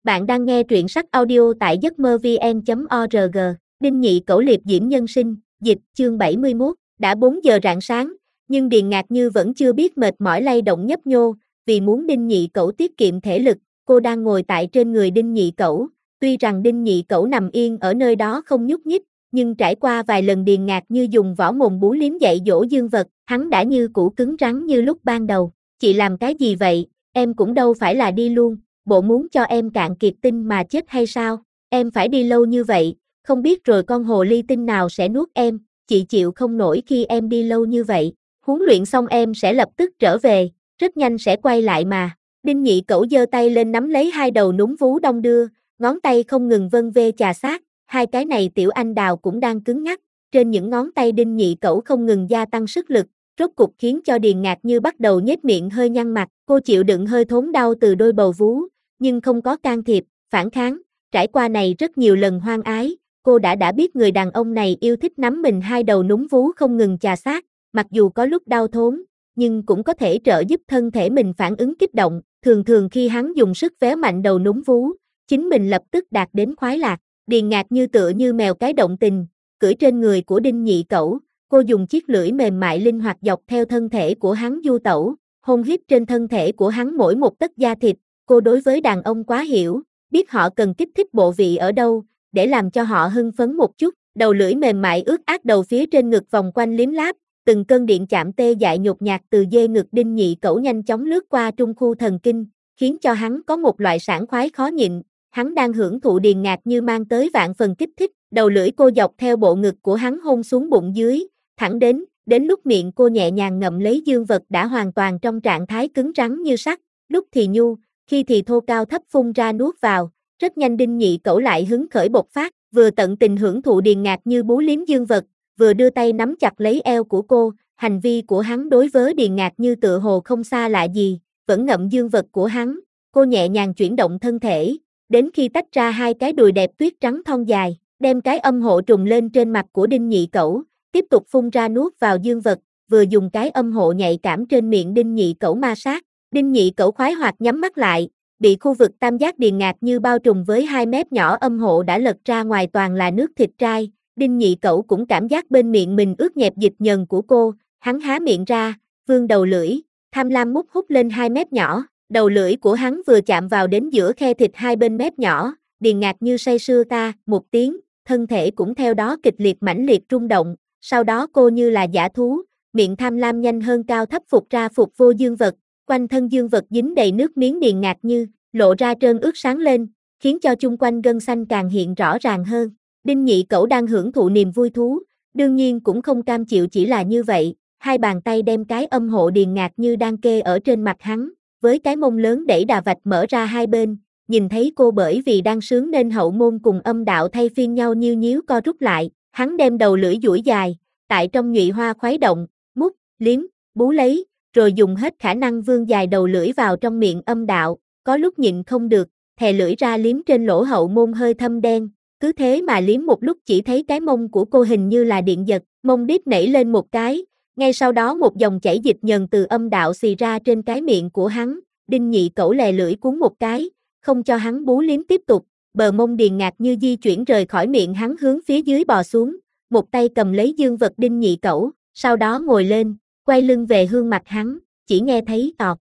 Bạn đang nghe truyện sách audio tại giấc mơ vn.org. Đinh Nhị Cẩu liệp diễm nhân sinh, dịch, chương 71. Đã 4 giờ rạng sáng, nhưng Điền Ngạc Như vẫn chưa biết mệt mỏi lay động nhấp nhô, vì muốn Đinh Nhị Cẩu tiết kiệm thể lực, cô đang ngồi tại trên người Đinh Nhị Cẩu. Tuy rằng Đinh Nhị Cẩu nằm yên ở nơi đó không nhúc nhích, nhưng trải qua vài lần Điền Ngạc Như dùng võ mồm bú liếm dạy dỗ dương vật, hắn đã như cũ cứng rắn như lúc ban đầu. Chị làm cái gì vậy, em cũng đâu phải là đi luôn. Bộ muốn cho em cạn kiệt tinh mà chết hay sao? Em phải đi lâu như vậy, không biết rồi con hồ ly tinh nào sẽ nuốt em, chị chịu không nổi khi em đi lâu như vậy. Huấn luyện xong em sẽ lập tức trở về, rất nhanh sẽ quay lại mà. Đinh Nhị Cẩu giơ tay lên nắm lấy hai đầu núm vú đong đưa, ngón tay không ngừng vân vê chà sát, hai cái này tiểu anh đào cũng đang cứng ngắc. Trên những ngón tay Đinh Nhị Cẩu không ngừng gia tăng sức lực, rốt cục khiến cho Điền Ngạc Như bắt đầu nhếch miệng hơi nhăn mặt. Cô chịu đựng hơi thốn đau từ đôi bầu vú, nhưng không có can thiệp, phản kháng. Trải qua này rất nhiều lần hoang ái, cô đã biết người đàn ông này yêu thích nắm mình hai đầu núm vú không ngừng chà sát, mặc dù có lúc đau thốn, nhưng cũng có thể trợ giúp thân thể mình phản ứng kích động. Thường khi hắn dùng sức véo mạnh đầu núm vú, chính mình lập tức đạt đến khoái lạc. Điền Ngạc Như tựa như mèo cái động tình, cưỡi trên người của Đinh Nhị Cẩu, cô dùng chiếc lưỡi mềm mại linh hoạt dọc theo thân thể của hắn du tẩu, hôn hít trên thân thể của hắn mỗi một tấc da thịt. Cô đối với đàn ông quá hiểu, biết họ cần kích thích bộ vị ở đâu, để làm cho họ hưng phấn một chút. Đầu lưỡi mềm mại ướt át đầu phía trên ngực vòng quanh liếm láp, từng cơn điện chạm tê dại nhột nhạt từ dê ngực Đinh Nhị Cẩu nhanh chóng lướt qua trung khu thần kinh, khiến cho hắn có một loại sảng khoái khó nhịn. Hắn đang hưởng thụ Điền Ngạc Như mang tới vạn phần kích thích. Đầu lưỡi cô dọc theo bộ ngực của hắn hôn xuống bụng dưới, thẳng đến lúc miệng cô nhẹ nhàng ngậm lấy dương vật đã hoàn toàn trong trạng thái cứng rắn như sắt, lúc thì nhu, khi thì thô cao thấp phun ra nuốt vào. Rất nhanh Đinh Nhị Cẩu lại hứng khởi bộc phát, vừa tận tình hưởng thụ Điền Ngạc Như bú liếm dương vật, vừa đưa tay nắm chặt lấy eo của cô. Hành vi của hắn đối với Điền Ngạc Như tựa hồ không xa lạ gì, vẫn ngậm dương vật của hắn. Cô nhẹ nhàng chuyển động thân thể, đến khi tách ra hai cái đùi đẹp tuyết trắng thon dài, đem cái âm hộ trùng lên trên mặt của Đinh Nhị Cẩu, tiếp tục phun ra nuốt vào dương vật, vừa dùng cái âm hộ nhạy cảm trên miệng Đinh Nhị Cẩu ma sát. Đinh Nhị Cẩu khoái hoạt nhắm mắt lại, bị khu vực tam giác Điền Ngạc Như bao trùm với hai mép nhỏ âm hộ đã lật ra ngoài toàn là nước thịt trai. Đinh Nhị Cẩu cũng cảm giác bên miệng mình ướt nhẹp dịch nhờn của cô, hắn há miệng ra, vươn đầu lưỡi, tham lam mút hút lên hai mép nhỏ. Đầu lưỡi của hắn vừa chạm vào đến giữa khe thịt hai bên mép nhỏ, Điền Ngạc Như say sưa ta một tiếng, thân thể cũng theo đó kịch liệt mãnh liệt rung động. Sau đó cô như là dã thú, miệng tham lam nhanh hơn cao thấp phục ra phục vô dương vật, quanh thân dương vật dính đầy nước miếng Điền Ngạc Như, lộ ra trơn ướt sáng lên, khiến cho chung quanh gân xanh càng hiện rõ ràng hơn. Đinh Nhị Cẩu đang hưởng thụ niềm vui thú, đương nhiên cũng không cam chịu chỉ là như vậy, hai bàn tay đem cái âm hộ Điền Ngạc Như đang kê ở trên mặt hắn, với cái mông lớn đẩy đà vạch mở ra hai bên. Nhìn thấy cô bởi vì đang sướng nên hậu môn cùng âm đạo thay phiên nhau nhiêu nhíu co rút lại, hắn đem đầu lưỡi duỗi dài, tại trong nhụy hoa khuấy động, mút, liếm, bú lấy, rồi dùng hết khả năng vươn dài đầu lưỡi vào trong miệng âm đạo, có lúc nhịn không được, thè lưỡi ra liếm trên lỗ hậu môn hơi thâm đen. Cứ thế mà liếm một lúc chỉ thấy cái mông của cô hình như là điện giật, mông đít nảy lên một cái, ngay sau đó một dòng chảy dịch nhờn từ âm đạo xì ra trên cái miệng của hắn. Đinh Nhị Cẩu lè lưỡi cuốn một cái, không cho hắn bú liếm tiếp tục, bờ mông Điền Ngạc Như di chuyển rời khỏi miệng hắn hướng phía dưới bò xuống, một tay cầm lấy dương vật Đinh Nhị Cẩu, sau đó ngồi lên, quay lưng về hướng mặt hắn, chỉ nghe thấy tọt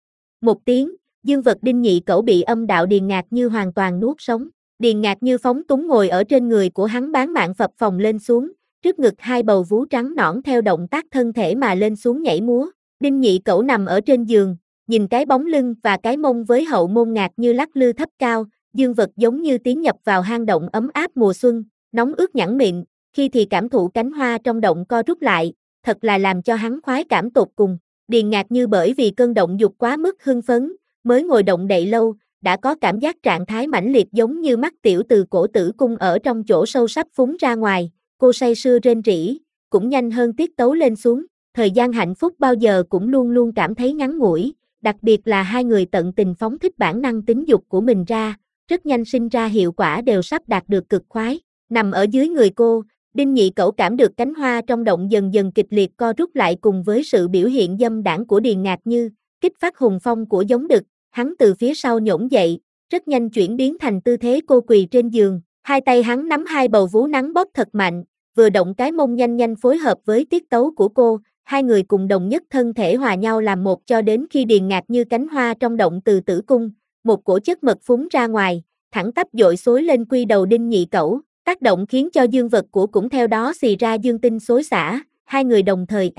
một tiếng, dương vật Đinh Nhị Cẩu bị âm đạo Điền Ngạc Như hoàn toàn nuốt sống. Điền Ngạc Như phóng túng ngồi ở trên người của hắn bán mạng phập phồng lên xuống, trước ngực hai bầu vú trắng nõn theo động tác thân thể mà lên xuống nhảy múa. Đinh Nhị Cẩu nằm ở trên giường, nhìn cái bóng lưng và cái mông với hậu môn Ngạc Như lắc lư thấp cao, dương vật giống như tiến nhập vào hang động ấm áp mùa xuân, nóng ướt nhẵn miệng, khi thì cảm thụ cánh hoa trong động co rút lại, thật là làm cho hắn khoái cảm tột cùng. Điền Ngạc Như bởi vì cơn động dục quá mức hưng phấn, mới ngồi động đậy lâu, đã có cảm giác trạng thái mãnh liệt giống như mắt tiểu từ cổ tử cung ở trong chỗ sâu sắp phúng ra ngoài, cô say sưa rên rỉ, cũng nhanh hơn tiết tấu lên xuống. Thời gian hạnh phúc bao giờ cũng luôn luôn cảm thấy ngắn ngủi, đặc biệt là hai người tận tình phóng thích bản năng tính dục của mình ra, rất nhanh sinh ra hiệu quả đều sắp đạt được cực khoái. Nằm ở dưới người cô, Đinh Nhị Cẩu cảm được cánh hoa trong động dần dần kịch liệt co rút lại cùng với sự biểu hiện dâm đãng của Điền Ngạc Như, kích phát hùng phong của giống đực, hắn từ phía sau nhổn dậy, rất nhanh chuyển biến thành tư thế cô quỳ trên giường, hai tay hắn nắm hai bầu vú nắng bóp thật mạnh, vừa động cái mông nhanh nhanh phối hợp với tiết tấu của cô, hai người cùng đồng nhất thân thể hòa nhau làm một cho đến khi điền ngạc như cánh hoa trong động từ tử cung, một cổ chất mật phúng ra ngoài, thẳng tắp dội xối lên quy đầu Đinh Nhị Cẩu, tác động khiến cho dương vật của cũng theo đó xì ra dương tinh xối xả, hai người đồng thời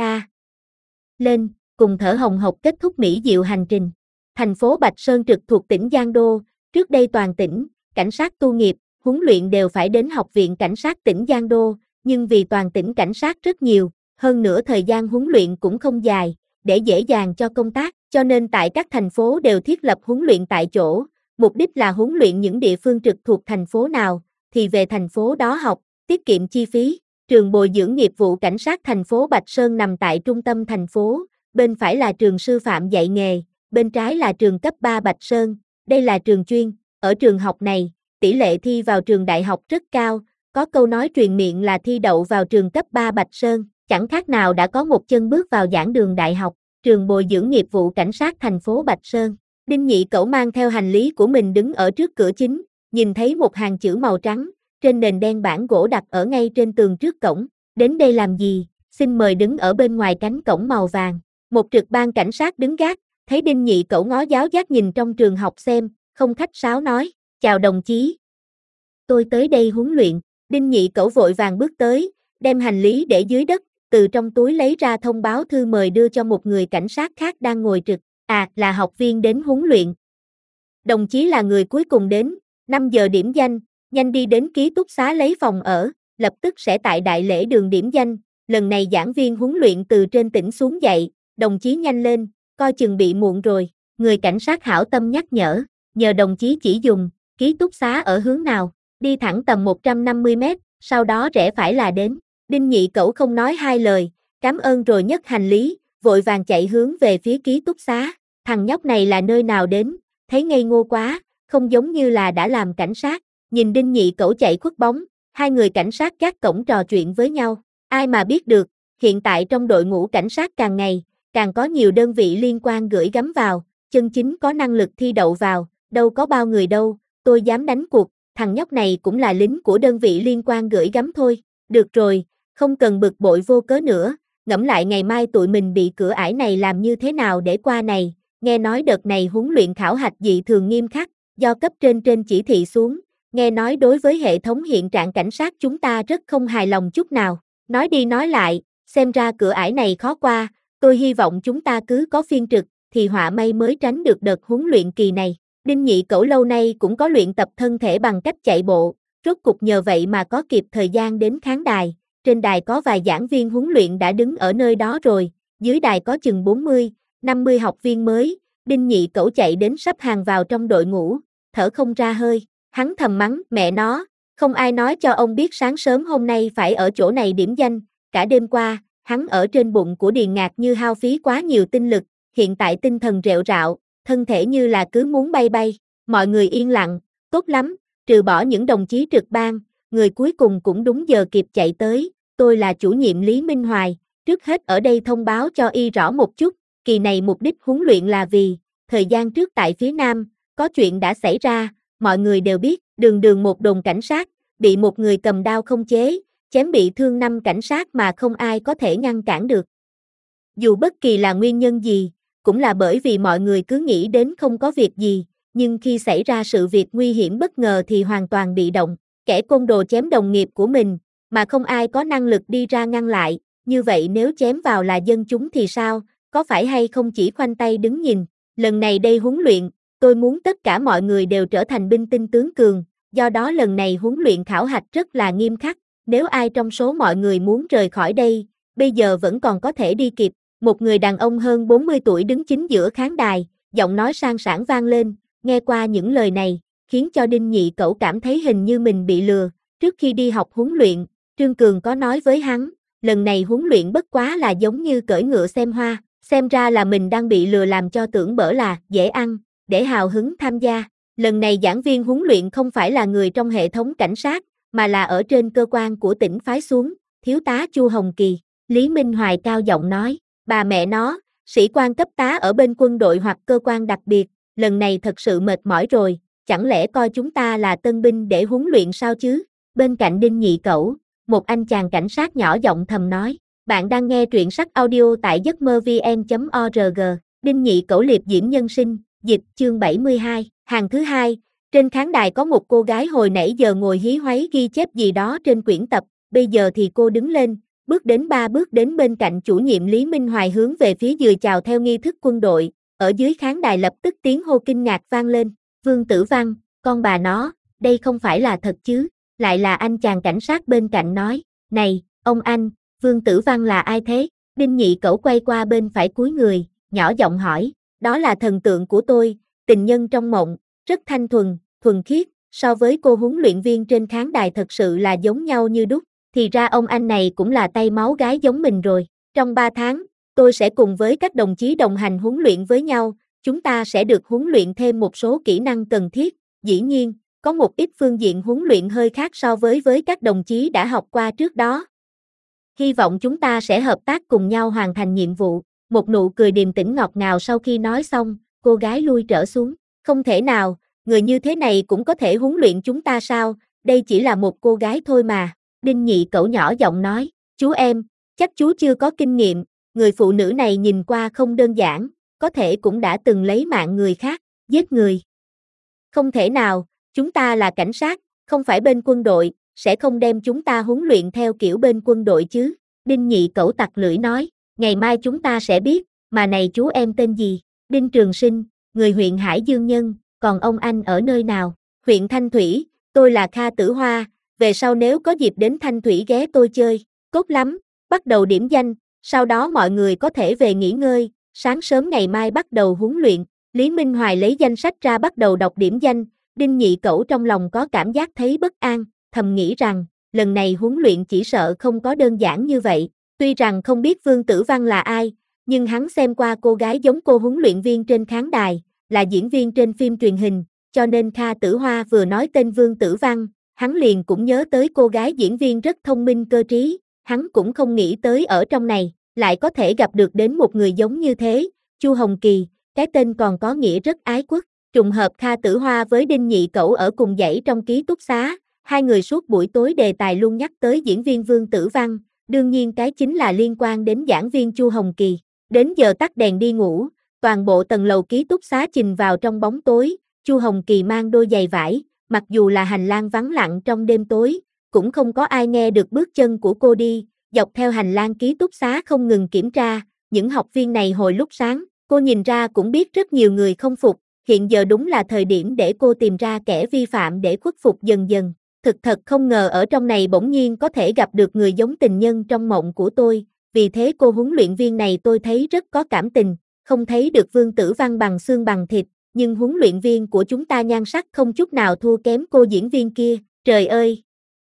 lên, cùng thở hồng hộc kết thúc mỹ diệu hành trình. Thành phố Bạch Sơn trực thuộc tỉnh Giang Đô, trước đây toàn tỉnh, cảnh sát tu nghiệp, huấn luyện đều phải đến Học viện Cảnh sát tỉnh Giang Đô, nhưng vì toàn tỉnh cảnh sát rất nhiều, hơn nữa thời gian huấn luyện cũng không dài, để dễ dàng cho công tác, cho nên tại các thành phố đều thiết lập huấn luyện tại chỗ, mục đích là huấn luyện những địa phương trực thuộc thành phố nào, thì về thành phố đó học, tiết kiệm chi phí. Trường bồi dưỡng nghiệp vụ cảnh sát thành phố Bạch Sơn nằm tại trung tâm thành phố, bên phải là trường sư phạm dạy nghề, bên trái là trường cấp 3 Bạch Sơn, đây là trường chuyên, ở trường học này, tỷ lệ thi vào trường đại học rất cao, có câu nói truyền miệng là thi đậu vào trường cấp 3 Bạch Sơn, chẳng khác nào đã có một chân bước vào giảng đường đại học, trường bồi dưỡng nghiệp vụ cảnh sát thành phố Bạch Sơn. Đinh Nhị Cẩu mang theo hành lý của mình đứng ở trước cửa chính, nhìn thấy một hàng chữ màu trắng, trên nền đen bản gỗ đặt ở ngay trên tường trước cổng, đến đây làm gì, xin mời đứng ở bên ngoài cánh cổng màu vàng. Một trực ban cảnh sát đứng gác, thấy Đinh Nhị Cẩu ngó giáo giác nhìn trong trường học xem, không khách sáo nói, chào đồng chí. Tôi tới đây huấn luyện, Đinh Nhị Cẩu vội vàng bước tới, đem hành lý để dưới đất, từ trong túi lấy ra thông báo thư mời đưa cho một người cảnh sát khác đang ngồi trực, là học viên đến huấn luyện. Đồng chí là người cuối cùng đến, 5 giờ điểm danh, nhanh đi đến ký túc xá lấy phòng ở, lập tức sẽ tại đại lễ đường điểm danh, lần này giảng viên huấn luyện từ trên tỉnh xuống dạy, đồng chí nhanh lên, coi chừng bị muộn rồi, người cảnh sát hảo tâm nhắc nhở, nhờ đồng chí chỉ dùng, ký túc xá ở hướng nào, đi thẳng tầm 150 mét, sau đó rẽ phải là đến, Đinh Nhị Cẩu không nói hai lời, cảm ơn rồi nhấc hành lý, vội vàng chạy hướng về phía ký túc xá, thằng nhóc này là nơi nào đến, thấy ngây ngô quá, không giống như là đã làm cảnh sát, nhìn Đinh Nhị Cẩu chạy khuất bóng, hai người cảnh sát gác cổng trò chuyện với nhau, ai mà biết được, hiện tại trong đội ngũ cảnh sát càng ngày, càng có nhiều đơn vị liên quan gửi gắm vào, chân chính có năng lực thi đậu vào, đâu có bao người đâu, tôi dám đánh cuộc, thằng nhóc này cũng là lính của đơn vị liên quan gửi gắm thôi, được rồi, không cần bực bội vô cớ nữa, ngẫm lại ngày mai tụi mình bị cửa ải này làm như thế nào để qua này, nghe nói đợt này huấn luyện khảo hạch dị thường nghiêm khắc, do cấp trên chỉ thị xuống, nghe nói đối với hệ thống hiện trạng cảnh sát chúng ta rất không hài lòng chút nào, nói đi nói lại, xem ra cửa ải này khó qua, tôi hy vọng chúng ta cứ có phiên trực, thì họa may mới tránh được đợt huấn luyện kỳ này. Đinh Nhị Cẩu lâu nay cũng có luyện tập thân thể bằng cách chạy bộ, rốt cục nhờ vậy mà có kịp thời gian đến khán đài, trên đài có vài giảng viên huấn luyện đã đứng ở nơi đó rồi, dưới đài có chừng 40, 50 học viên mới, Đinh Nhị Cẩu chạy đến sắp hàng vào trong đội ngũ, thở không ra hơi, hắn thầm mắng, mẹ nó, không ai nói cho ông biết sáng sớm hôm nay phải ở chỗ này điểm danh, cả đêm qua, hắn ở trên bụng của Điền Ngạc Như hao phí quá nhiều tinh lực, hiện tại tinh thần rệu rạo, thân thể như là cứ muốn bay bay, mọi người yên lặng, tốt lắm, trừ bỏ những đồng chí trực ban, người cuối cùng cũng đúng giờ kịp chạy tới, tôi là chủ nhiệm Lý Minh Hoài, trước hết ở đây thông báo cho y rõ một chút, kỳ này mục đích huấn luyện là vì, thời gian trước tại phía Nam, có chuyện đã xảy ra, mọi người đều biết, đường một đồn cảnh sát, bị một người cầm đao không chế, chém bị thương 5 cảnh sát mà không ai có thể ngăn cản được. Dù bất kỳ là nguyên nhân gì, cũng là bởi vì mọi người cứ nghĩ đến không có việc gì, nhưng khi xảy ra sự việc nguy hiểm bất ngờ thì hoàn toàn bị động, kẻ côn đồ chém đồng nghiệp của mình, mà không ai có năng lực đi ra ngăn lại, như vậy nếu chém vào là dân chúng thì sao, có phải hay không chỉ khoanh tay đứng nhìn, lần này đây huấn luyện, tôi muốn tất cả mọi người đều trở thành binh tinh tướng cường, do đó lần này huấn luyện khảo hạch rất là nghiêm khắc, nếu ai trong số mọi người muốn rời khỏi đây, bây giờ vẫn còn có thể đi kịp. Một người đàn ông hơn 40 tuổi đứng chính giữa khán đài, giọng nói sang sảng vang lên, nghe qua những lời này, khiến cho Đinh Nhị Cẩu cảm thấy hình như mình bị lừa, trước khi đi học huấn luyện, Trương Cường có nói với hắn, lần này huấn luyện bất quá là giống như cưỡi ngựa xem hoa, xem ra là mình đang bị lừa làm cho tưởng bở là dễ ăn, để hào hứng tham gia. Lần này giảng viên huấn luyện không phải là người trong hệ thống cảnh sát, mà là ở trên cơ quan của tỉnh phái xuống, thiếu tá Chu Hồng Kỳ, Lý Minh Hoài cao giọng nói. Bà mẹ nó, sĩ quan cấp tá ở bên quân đội hoặc cơ quan đặc biệt, lần này thật sự mệt mỏi rồi, chẳng lẽ coi chúng ta là tân binh để huấn luyện sao chứ? Bên cạnh Đinh Nhị Cẩu, một anh chàng cảnh sát nhỏ giọng thầm nói, bạn đang nghe truyện sách audio tại giấc mơ vn.org, Đinh Nhị Cẩu liệp diễm nhân sinh, dịch chương 72, hàng thứ hai, trên khán đài có một cô gái hồi nãy giờ ngồi hí hoáy ghi chép gì đó trên quyển tập, bây giờ thì cô đứng lên, bước đến 3 bước đến bên cạnh chủ nhiệm Lý Minh Hoài hướng về phía dừa chào theo nghi thức quân đội, ở dưới khán đài lập tức tiếng hô kinh ngạc vang lên, Vương Tử Văn, con bà nó, đây không phải là thật chứ, lại là anh chàng cảnh sát bên cạnh nói, này, ông anh, Vương Tử Văn là ai thế? Đinh Nhị Cẩu quay qua bên phải cúi người, nhỏ giọng hỏi, đó là thần tượng của tôi, tình nhân trong mộng, rất thanh thuần, thuần khiết, so với cô huấn luyện viên trên khán đài thật sự là giống nhau như đúc, thì ra ông anh này cũng là tay máu gái giống mình rồi, trong 3 tháng, tôi sẽ cùng với các đồng chí đồng hành huấn luyện với nhau, chúng ta sẽ được huấn luyện thêm một số kỹ năng cần thiết, dĩ nhiên, có một ít phương diện huấn luyện hơi khác so với các đồng chí đã học qua trước đó. Hy vọng chúng ta sẽ hợp tác cùng nhau hoàn thành nhiệm vụ. Một nụ cười điềm tĩnh ngọt ngào sau khi nói xong, cô gái lui trở xuống. Không thể nào, người như thế này cũng có thể huấn luyện chúng ta sao, đây chỉ là một cô gái thôi mà. Đinh Nhị Cẩu nhỏ giọng nói, chú em, chắc chú chưa có kinh nghiệm, người phụ nữ này nhìn qua không đơn giản, có thể cũng đã từng lấy mạng người khác, giết người. Không thể nào, chúng ta là cảnh sát, không phải bên quân đội, sẽ không đem chúng ta huấn luyện theo kiểu bên quân đội chứ. Đinh Nhị Cẩu tặc lưỡi nói, ngày mai chúng ta sẽ biết, mà này chú em tên gì? Đinh Trường Sinh, người huyện Hải Dương Nhân, còn ông anh ở nơi nào? Huyện Thanh Thủy, tôi là Kha Tử Hoa, về sau nếu có dịp đến Thanh Thủy ghé tôi chơi, tốt lắm, bắt đầu điểm danh, sau đó mọi người có thể về nghỉ ngơi, sáng sớm ngày mai bắt đầu huấn luyện. Lý Minh Hoài lấy danh sách ra bắt đầu đọc điểm danh, Đinh Nhị Cẩu trong lòng có cảm giác thấy bất an, thầm nghĩ rằng, lần này huấn luyện chỉ sợ không có đơn giản như vậy, tuy rằng không biết Vương Tử Văn là ai, nhưng hắn xem qua cô gái giống cô huấn luyện viên trên khán đài, là diễn viên trên phim truyền hình, cho nên Kha Tử Hoa vừa nói tên Vương Tử Văn, hắn liền cũng nhớ tới cô gái diễn viên rất thông minh cơ trí, hắn cũng không nghĩ tới ở trong này, lại có thể gặp được đến một người giống như thế, Chu Hồng Kỳ, cái tên còn có nghĩa rất ái quốc, trùng hợp Kha Tử Hoa với Đinh Nhị Cẩu ở cùng dãy trong ký túc xá, hai người suốt buổi tối đề tài luôn nhắc tới diễn viên Vương Tử Văn, đương nhiên cái chính là liên quan đến giảng viên Chu Hồng Kỳ. Đến giờ tắt đèn đi ngủ, toàn bộ tầng lầu ký túc xá chìm vào trong bóng tối, Chu Hồng Kỳ mang đôi giày vải, mặc dù là hành lang vắng lặng trong đêm tối, cũng không có ai nghe được bước chân của cô đi, dọc theo hành lang ký túc xá không ngừng kiểm tra, những học viên này hồi lúc sáng, cô nhìn ra cũng biết rất nhiều người không phục, hiện giờ đúng là thời điểm để cô tìm ra kẻ vi phạm để khuất phục dần dần. Thực thật không ngờ ở trong này bỗng nhiên có thể gặp được người giống tình nhân trong mộng của tôi, vì thế cô huấn luyện viên này tôi thấy rất có cảm tình, không thấy được Vương Tử Văn bằng xương bằng thịt, nhưng huấn luyện viên của chúng ta nhan sắc không chút nào thua kém cô diễn viên kia, trời ơi!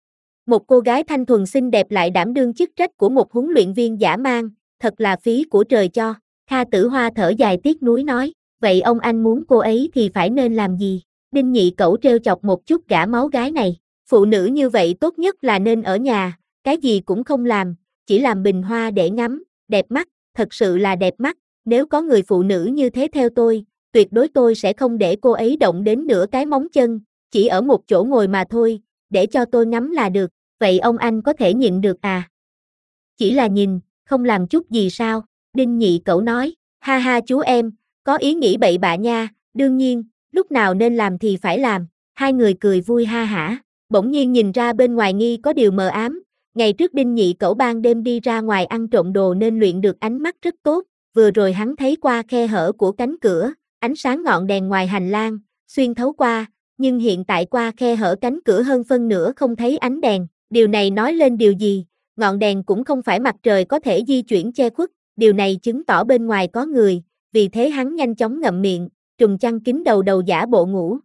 Một cô gái thanh thuần xinh đẹp lại đảm đương chức trách của một huấn luyện viên dã man, thật là phí của trời cho. Kha Tử Hoa thở dài tiếc nuối nói, vậy ông anh muốn cô ấy thì phải nên làm gì? Đinh Nhị Cẩu trêu chọc một chút gã máu gái này, phụ nữ như vậy tốt nhất là nên ở nhà, cái gì cũng không làm, chỉ làm bình hoa để ngắm, đẹp mắt, thật sự là đẹp mắt, nếu có người phụ nữ như thế theo tôi, tuyệt đối tôi sẽ không để cô ấy động đến nửa cái móng chân, chỉ ở một chỗ ngồi mà thôi, để cho tôi ngắm là được, vậy ông anh có thể nhịn được à? Chỉ là nhìn, không làm chút gì sao? Đinh Nhị Cẩu nói, ha ha chú em, có ý nghĩ bậy bạ nha, đương nhiên, lúc nào nên làm thì phải làm, hai người cười vui ha hả, bỗng nhiên nhìn ra bên ngoài nghi có điều mờ ám, ngày trước Đinh Nhị Cẩu ban đêm đi ra ngoài ăn trộm đồ nên luyện được ánh mắt rất tốt, vừa rồi hắn thấy qua khe hở của cánh cửa, ánh sáng ngọn đèn ngoài hành lang, xuyên thấu qua, nhưng hiện tại qua khe hở cánh cửa hơn phân nửa không thấy ánh đèn, điều này nói lên điều gì? Ngọn đèn cũng không phải mặt trời có thể di chuyển che khuất, điều này chứng tỏ bên ngoài có người, vì thế hắn nhanh chóng ngậm miệng, trùm chăn kín đầu giả bộ ngủ,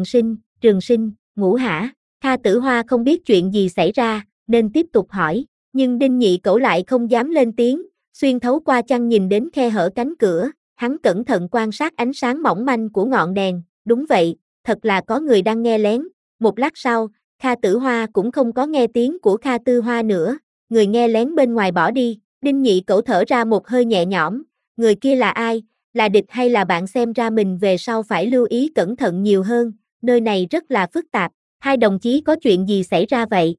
Trường Sinh, ngủ hả? Kha Tử Hoa không biết chuyện gì xảy ra, nên tiếp tục hỏi, nhưng Đinh Nhị Cẩu lại không dám lên tiếng, xuyên thấu qua chăn nhìn đến khe hở cánh cửa, hắn cẩn thận quan sát ánh sáng mỏng manh của ngọn đèn, đúng vậy, thật là có người đang nghe lén, một lát sau, Kha Tử Hoa cũng không có nghe tiếng của Kha Tư Hoa nữa, người nghe lén bên ngoài bỏ đi, Đinh Nhị Cẩu thở ra một hơi nhẹ nhõm, người kia là ai, là địch hay là bạn xem ra mình về sau phải lưu ý cẩn thận nhiều hơn, nơi này rất là phức tạp. Hai đồng chí có chuyện gì xảy ra vậy?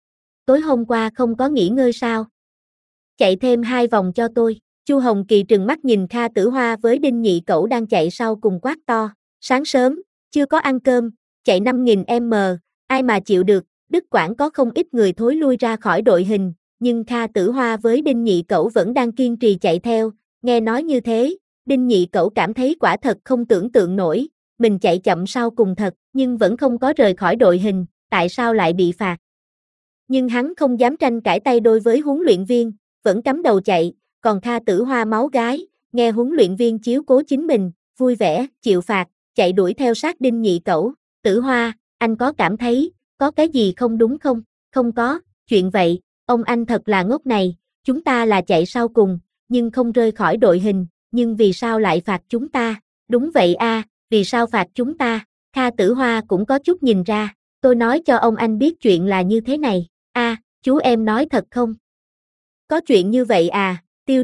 Tối hôm qua không có nghỉ ngơi sao? Chạy thêm 2 vòng cho tôi. Chu Hồng Kỳ trừng mắt nhìn Kha Tử Hoa với Đinh Nhị Cẩu đang chạy sau cùng quát to. Sáng sớm, chưa có ăn cơm, chạy 5.000m, ai mà chịu được. Đức Quảng có không ít người thối lui ra khỏi đội hình, nhưng Kha Tử Hoa với Đinh Nhị Cẩu vẫn đang kiên trì chạy theo. Nghe nói như thế, Đinh Nhị Cẩu cảm thấy quả thật không tưởng tượng nổi. Mình chạy chậm sau cùng thật, nhưng vẫn không có rời khỏi đội hình, tại sao lại bị phạt? Nhưng hắn không dám tranh cãi tay đôi với huấn luyện viên, vẫn cắm đầu chạy, còn Kha Tử Hoa máu gái, nghe huấn luyện viên chiếu cố chính mình, vui vẻ, chịu phạt, chạy đuổi theo sát Đinh Nhị Cẩu. Tử Hoa, anh có cảm thấy, có cái gì không đúng không? Không có, chuyện vậy, ông anh thật là ngốc này, chúng ta là chạy sau cùng, nhưng không rơi khỏi đội hình, nhưng vì sao lại phạt chúng ta? Đúng vậy a, vì sao phạt chúng ta? Kha Tử Hoa cũng có chút nhìn ra, tôi nói cho ông anh biết chuyện là như thế này. Chú em nói thật không? Có chuyện như vậy à,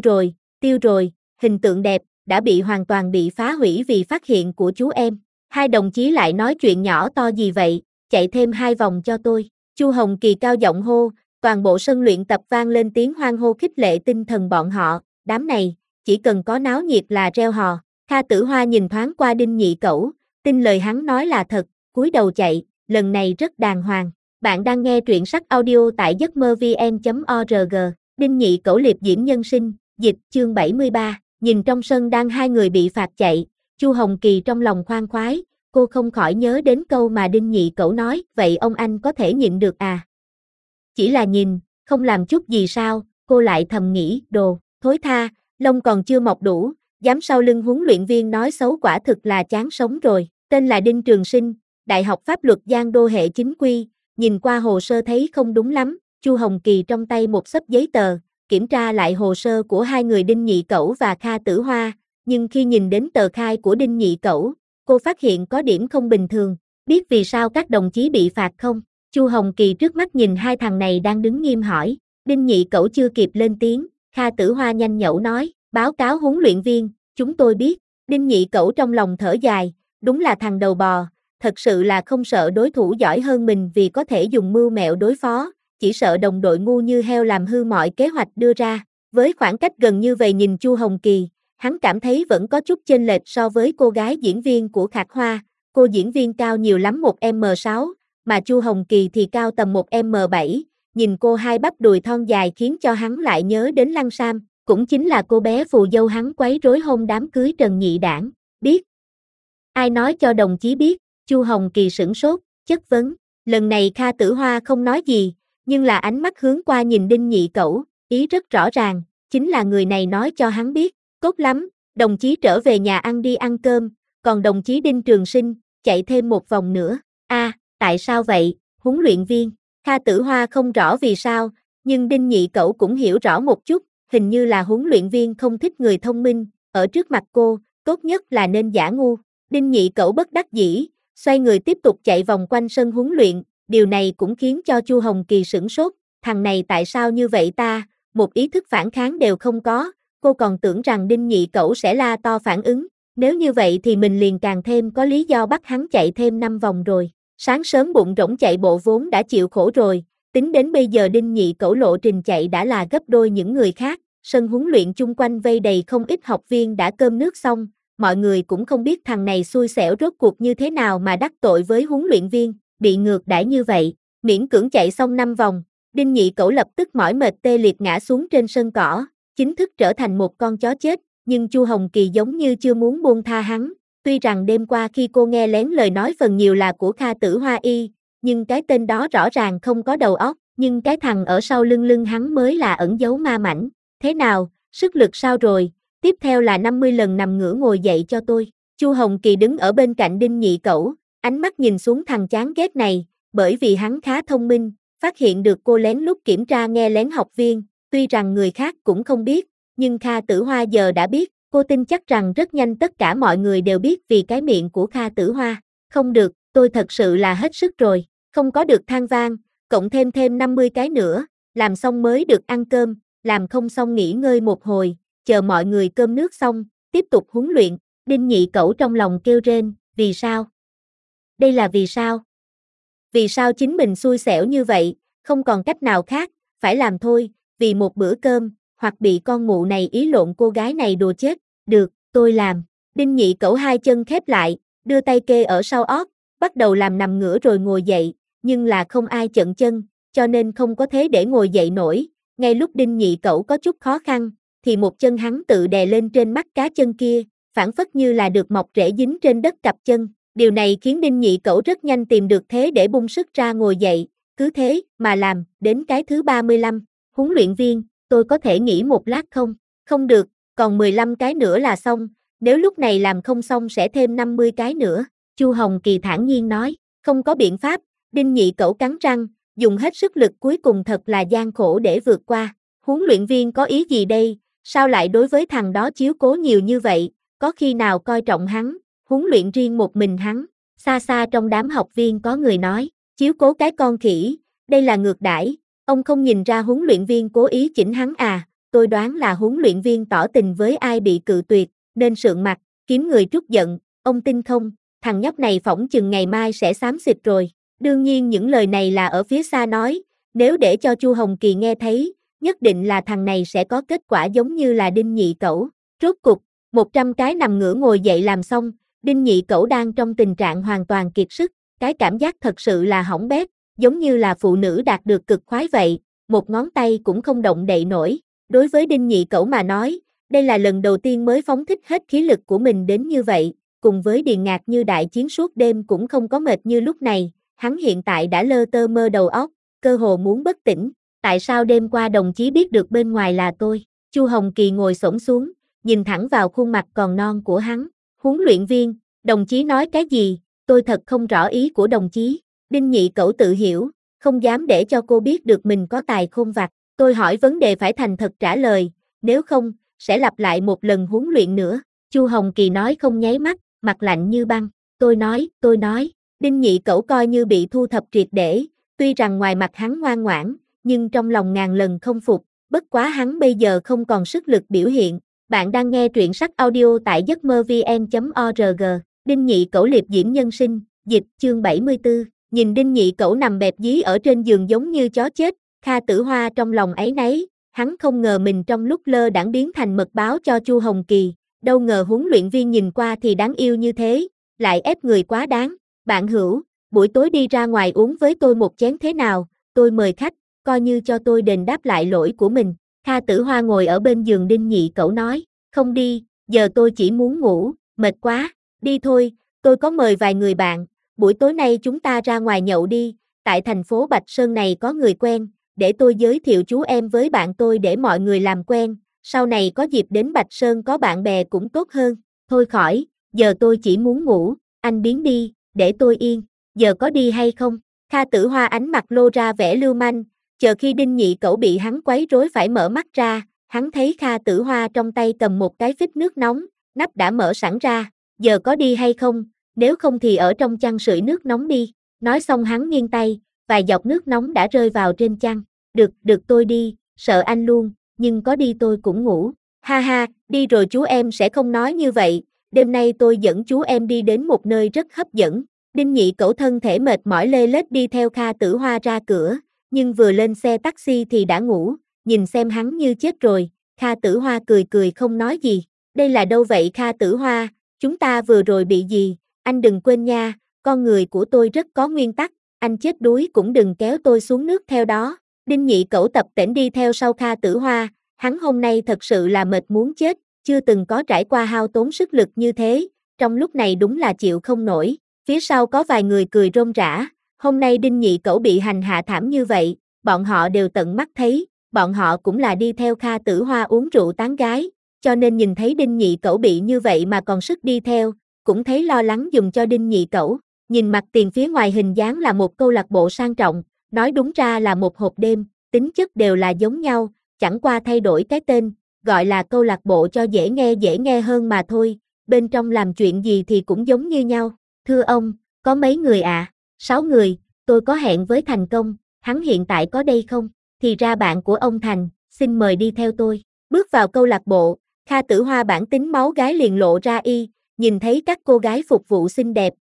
tiêu rồi, hình tượng đẹp, đã bị hoàn toàn bị phá hủy vì phát hiện của chú em. Hai đồng chí lại nói chuyện nhỏ to gì vậy, chạy thêm 2 vòng cho tôi. Chu Hồng Kỳ cao giọng hô, toàn bộ sân luyện tập vang lên tiếng hoan hô khích lệ tinh thần bọn họ, đám này, chỉ cần có náo nhiệt là reo hò. Kha Tử Hoa nhìn thoáng qua Đinh Nhị Cẩu, tin lời hắn nói là thật, cúi đầu chạy, lần này rất đàng hoàng. Bạn đang nghe truyện sách audio tại giấc mơ vn.org. Đinh Nhị Cẩu liệp diễm nhân sinh, dịch chương 73, nhìn trong sân đang 2 người bị phạt chạy, Chu Hồng Kỳ trong lòng khoan khoái, cô không khỏi nhớ đến câu mà Đinh Nhị Cẩu nói, vậy ông anh có thể nhịn được à? Chỉ là nhìn, không làm chút gì sao, cô lại thầm nghĩ, đồ, thối tha, lông còn chưa mọc đủ, dám sau lưng huấn luyện viên nói xấu quả thực là chán sống rồi. Tên là Đinh Trường Sinh, Đại học Pháp luật Giang Đô hệ chính quy, nhìn qua hồ sơ thấy không đúng lắm, Chu Hồng Kỳ trong tay một xấp giấy tờ, kiểm tra lại hồ sơ của 2 người Đinh Nhị Cẩu và Kha Tử Hoa, nhưng khi nhìn đến tờ khai của Đinh Nhị Cẩu, cô phát hiện có điểm không bình thường, biết vì sao các đồng chí bị phạt không? Chu Hồng Kỳ trước mắt nhìn 2 thằng này đang đứng nghiêm hỏi, Đinh Nhị Cẩu chưa kịp lên tiếng, Kha Tử Hoa nhanh nhẩu nói, báo cáo huấn luyện viên, chúng tôi biết. Đinh Nhị Cẩu trong lòng thở dài, đúng là thằng đầu bò, thật sự là không sợ đối thủ giỏi hơn mình vì có thể dùng mưu mẹo đối phó, chỉ sợ đồng đội ngu như heo làm hư mọi kế hoạch đưa ra. Với khoảng cách gần như vậy nhìn Chu Hồng Kỳ, hắn cảm thấy vẫn có chút chênh lệch so với cô gái diễn viên của Khạc Hoa, cô diễn viên cao nhiều lắm 1m6, mà Chu Hồng Kỳ thì cao tầm 1m7, nhìn cô hai bắp đùi thon dài khiến cho hắn lại nhớ đến Lăng Sam, cũng chính là cô bé phù dâu hắn quấy rối hôm đám cưới Trần Nhị Đảng. Biết. Ai nói cho đồng chí biết? Chu Hồng Kỳ sửng sốt, chất vấn. Lần này Kha Tử Hoa không nói gì, nhưng là ánh mắt hướng qua nhìn Đinh Nhị Cẩu, ý rất rõ ràng, chính là người này nói cho hắn biết. Tốt lắm, đồng chí trở về nhà ăn đi ăn cơm, còn đồng chí Đinh Trường Sinh, chạy thêm 1 vòng nữa. Tại sao vậy, huấn luyện viên? Kha Tử Hoa không rõ vì sao, nhưng Đinh Nhị Cẩu cũng hiểu rõ một chút, hình như là huấn luyện viên không thích người thông minh, ở trước mặt cô, tốt nhất là nên giả ngu. Đinh Nhị Cẩu bất đắc dĩ, xoay người tiếp tục chạy vòng quanh sân huấn luyện, điều này cũng khiến cho Chu Hồng Kỳ sửng sốt, thằng này tại sao như vậy ta, một ý thức phản kháng đều không có, cô còn tưởng rằng Đinh Nhị Cẩu sẽ la to phản ứng, nếu như vậy thì mình liền càng thêm có lý do bắt hắn chạy thêm 5 vòng rồi. Sáng sớm bụng rỗng chạy bộ vốn đã chịu khổ rồi, tính đến bây giờ Đinh Nhị Cẩu lộ trình chạy đã là gấp đôi những người khác, sân huấn luyện chung quanh vây đầy không ít học viên đã cơm nước xong, mọi người cũng không biết thằng này xui xẻo rốt cuộc như thế nào mà đắc tội với huấn luyện viên, bị ngược đãi như vậy, miễn cưỡng chạy xong 5 vòng, Đinh Nhị Cẩu lập tức mỏi mệt tê liệt ngã xuống trên sân cỏ, chính thức trở thành một con chó chết, nhưng Chu Hồng Kỳ giống như chưa muốn buông tha hắn. Tuy rằng đêm qua khi cô nghe lén lời nói phần nhiều là của Kha Tử Hoa y, nhưng cái tên đó rõ ràng không có đầu óc, nhưng cái thằng ở sau lưng hắn mới là ẩn giấu ma mảnh. Thế nào, sức lực sao rồi? Tiếp theo là 50 lần nằm ngửa ngồi dậy cho tôi. Chu Hồng Kỳ đứng ở bên cạnh Đinh Nhị Cẩu, ánh mắt nhìn xuống thằng chán ghét này, bởi vì hắn khá thông minh, phát hiện được cô lén lút kiểm tra nghe lén học viên, tuy rằng người khác cũng không biết, nhưng Kha Tử Hoa giờ đã biết. Cô tin chắc rằng rất nhanh tất cả mọi người đều biết vì cái miệng của Kha Tử Hoa. Không được, tôi thật sự là hết sức rồi, không có được than vang, cộng thêm 50 cái nữa, làm xong mới được ăn cơm, làm không xong nghỉ ngơi một hồi, chờ mọi người cơm nước xong, tiếp tục huấn luyện. Đinh Nhị Cẩu trong lòng kêu rên, vì sao? Đây là vì sao? Vì sao chính mình xui xẻo như vậy, không còn cách nào khác, phải làm thôi, vì một bữa cơm, hoặc bị con mụ này ý lộn cô gái này đùa chết, được, tôi làm. Đinh Nhị Cẩu hai chân khép lại, đưa tay kê ở sau ót, bắt đầu làm nằm ngửa rồi ngồi dậy, nhưng là không ai chận chân, cho nên không có thế để ngồi dậy nổi. Ngay lúc Đinh Nhị Cẩu có chút khó khăn, thì một chân hắn tự đè lên trên mắt cá chân kia, phảng phất như là được mọc rễ dính trên đất cặp chân. Điều này khiến Đinh Nhị Cẩu rất nhanh tìm được thế để bung sức ra ngồi dậy, cứ thế mà làm, đến cái thứ 35, huấn luyện viên, tôi có thể nghỉ một lát không? Không được, còn 15 cái nữa là xong, nếu lúc này làm không xong sẽ thêm 50 cái nữa, Chu Hồng Kỳ thản nhiên nói, không có biện pháp, Đinh Nhị Cẩu cắn răng, dùng hết sức lực cuối cùng thật là gian khổ để vượt qua, huấn luyện viên có ý gì đây, sao lại đối với thằng đó chiếu cố nhiều như vậy, có khi nào coi trọng hắn, huấn luyện riêng một mình hắn, xa xa trong đám học viên có người nói, chiếu cố cái con khỉ, đây là ngược đãi, ông không nhìn ra huấn luyện viên cố ý chỉnh hắn à, tôi đoán là huấn luyện viên tỏ tình với ai bị cự tuyệt, nên sượng mặt, kiếm người trút giận, ông tin không, thằng nhóc này phỏng chừng ngày mai sẽ xám xịt rồi, đương nhiên những lời này là ở phía xa nói, nếu để cho Chu Hồng Kỳ nghe thấy, nhất định là thằng này sẽ có kết quả giống như là Đinh Nhị Cẩu, rốt cục, 100 cái nằm ngửa ngồi dậy làm xong, Đinh Nhị Cẩu đang trong tình trạng hoàn toàn kiệt sức, cái cảm giác thật sự là hỏng bét, giống như là phụ nữ đạt được cực khoái vậy, một ngón tay cũng không động đậy nổi. Đối với Đinh Nhị Cẩu mà nói, đây là lần đầu tiên mới phóng thích hết khí lực của mình đến như vậy, cùng với Điền Ngạc như đại chiến suốt đêm cũng không có mệt như lúc này, hắn hiện tại đã lơ tơ mơ đầu óc, cơ hồ muốn bất tỉnh, tại sao đêm qua đồng chí biết được bên ngoài là tôi? Chu Hồng Kỳ ngồi xổm xuống, nhìn thẳng vào khuôn mặt còn non của hắn, huấn luyện viên, đồng chí nói cái gì, tôi thật không rõ ý của đồng chí, Đinh Nhị Cẩu tự hiểu, không dám để cho cô biết được mình có tài khôn vặt, tôi hỏi vấn đề phải thành thật trả lời, nếu không, sẽ lặp lại một lần huấn luyện nữa, Chu Hồng Kỳ nói không nháy mắt, mặt lạnh như băng, tôi nói, Đinh Nhị Cẩu coi như bị thu thập triệt để, tuy rằng ngoài mặt hắn ngoan ngoãn, nhưng trong lòng ngàn lần không phục, bất quá hắn bây giờ không còn sức lực biểu hiện. Bạn đang nghe truyện sách audio tại giấc mơ vn.org, Đinh Nhị Cẩu liệp diễm nhân sinh, dịch, chương 74, nhìn Đinh Nhị Cẩu nằm bẹp dí ở trên giường giống như chó chết, Kha Tử Hoa trong lòng áy náy, hắn không ngờ mình trong lúc lơ đãng biến thành mật báo cho Chu Hồng Kỳ, đâu ngờ huấn luyện viên nhìn qua thì đáng yêu như thế, lại ép người quá đáng, bạn hữu, buổi tối đi ra ngoài uống với tôi một chén thế nào, tôi mời khách, coi như cho tôi đền đáp lại lỗi của mình. Kha Tử Hoa ngồi ở bên giường Đinh Nhị Cẩu nói, không đi, giờ tôi chỉ muốn ngủ, mệt quá, đi thôi, tôi có mời vài người bạn, buổi tối nay chúng ta ra ngoài nhậu đi, tại thành phố Bạch Sơn này có người quen, để tôi giới thiệu chú em với bạn tôi để mọi người làm quen, sau này có dịp đến Bạch Sơn có bạn bè cũng tốt hơn, thôi khỏi, giờ tôi chỉ muốn ngủ, anh biến đi, để tôi yên, giờ có đi hay không? Kha Tử Hoa ánh mặt lô ra vẻ lưu manh, chờ khi Đinh Nhị Cẩu bị hắn quấy rối phải mở mắt ra, hắn thấy Kha Tử Hoa trong tay cầm một cái phích nước nóng, nắp đã mở sẵn ra, giờ có đi hay không, nếu không thì ở trong chăn sưởi nước nóng đi, nói xong hắn nghiêng tay, vài giọt nước nóng đã rơi vào trên chăn, được tôi đi, sợ anh luôn, nhưng có đi tôi cũng ngủ, ha ha, đi rồi chú em sẽ không nói như vậy, đêm nay tôi dẫn chú em đi đến một nơi rất hấp dẫn, Đinh Nhị Cẩu thân thể mệt mỏi lê lết đi theo Kha Tử Hoa ra cửa, nhưng vừa lên xe taxi thì đã ngủ, nhìn xem hắn như chết rồi, Kha Tử Hoa cười không nói gì, đây là đâu vậy Kha Tử Hoa, chúng ta vừa rồi bị gì, anh đừng quên nha, con người của tôi rất có nguyên tắc, anh chết đuối cũng đừng kéo tôi xuống nước theo đó, Đinh Nhị Cẩu tập tễnh đi theo sau Kha Tử Hoa, hắn hôm nay thật sự là mệt muốn chết, chưa từng có trải qua hao tốn sức lực như thế, trong lúc này đúng là chịu không nổi, phía sau có vài người cười rôm rã. Hôm nay Đinh Nhị Cẩu bị hành hạ thảm như vậy, bọn họ đều tận mắt thấy, bọn họ cũng là đi theo Kha Tử Hoa uống rượu tán gái, cho nên nhìn thấy Đinh Nhị Cẩu bị như vậy mà còn sức đi theo, cũng thấy lo lắng dùng cho Đinh Nhị Cẩu. Nhìn mặt tiền phía ngoài hình dáng là một câu lạc bộ sang trọng, nói đúng ra là một hộp đêm, tính chất đều là giống nhau, chẳng qua thay đổi cái tên, gọi là câu lạc bộ cho dễ nghe hơn mà thôi, bên trong làm chuyện gì thì cũng giống như nhau. Thưa ông, có mấy người ạ? 6 người, tôi có hẹn với Thành Công, hắn hiện tại có đây không? Thì ra bạn của ông Thành, xin mời đi theo tôi. Bước vào câu lạc bộ, Kha Tử Hoa bản tính máu gái liền lộ ra y, nhìn thấy các cô gái phục vụ xinh đẹp,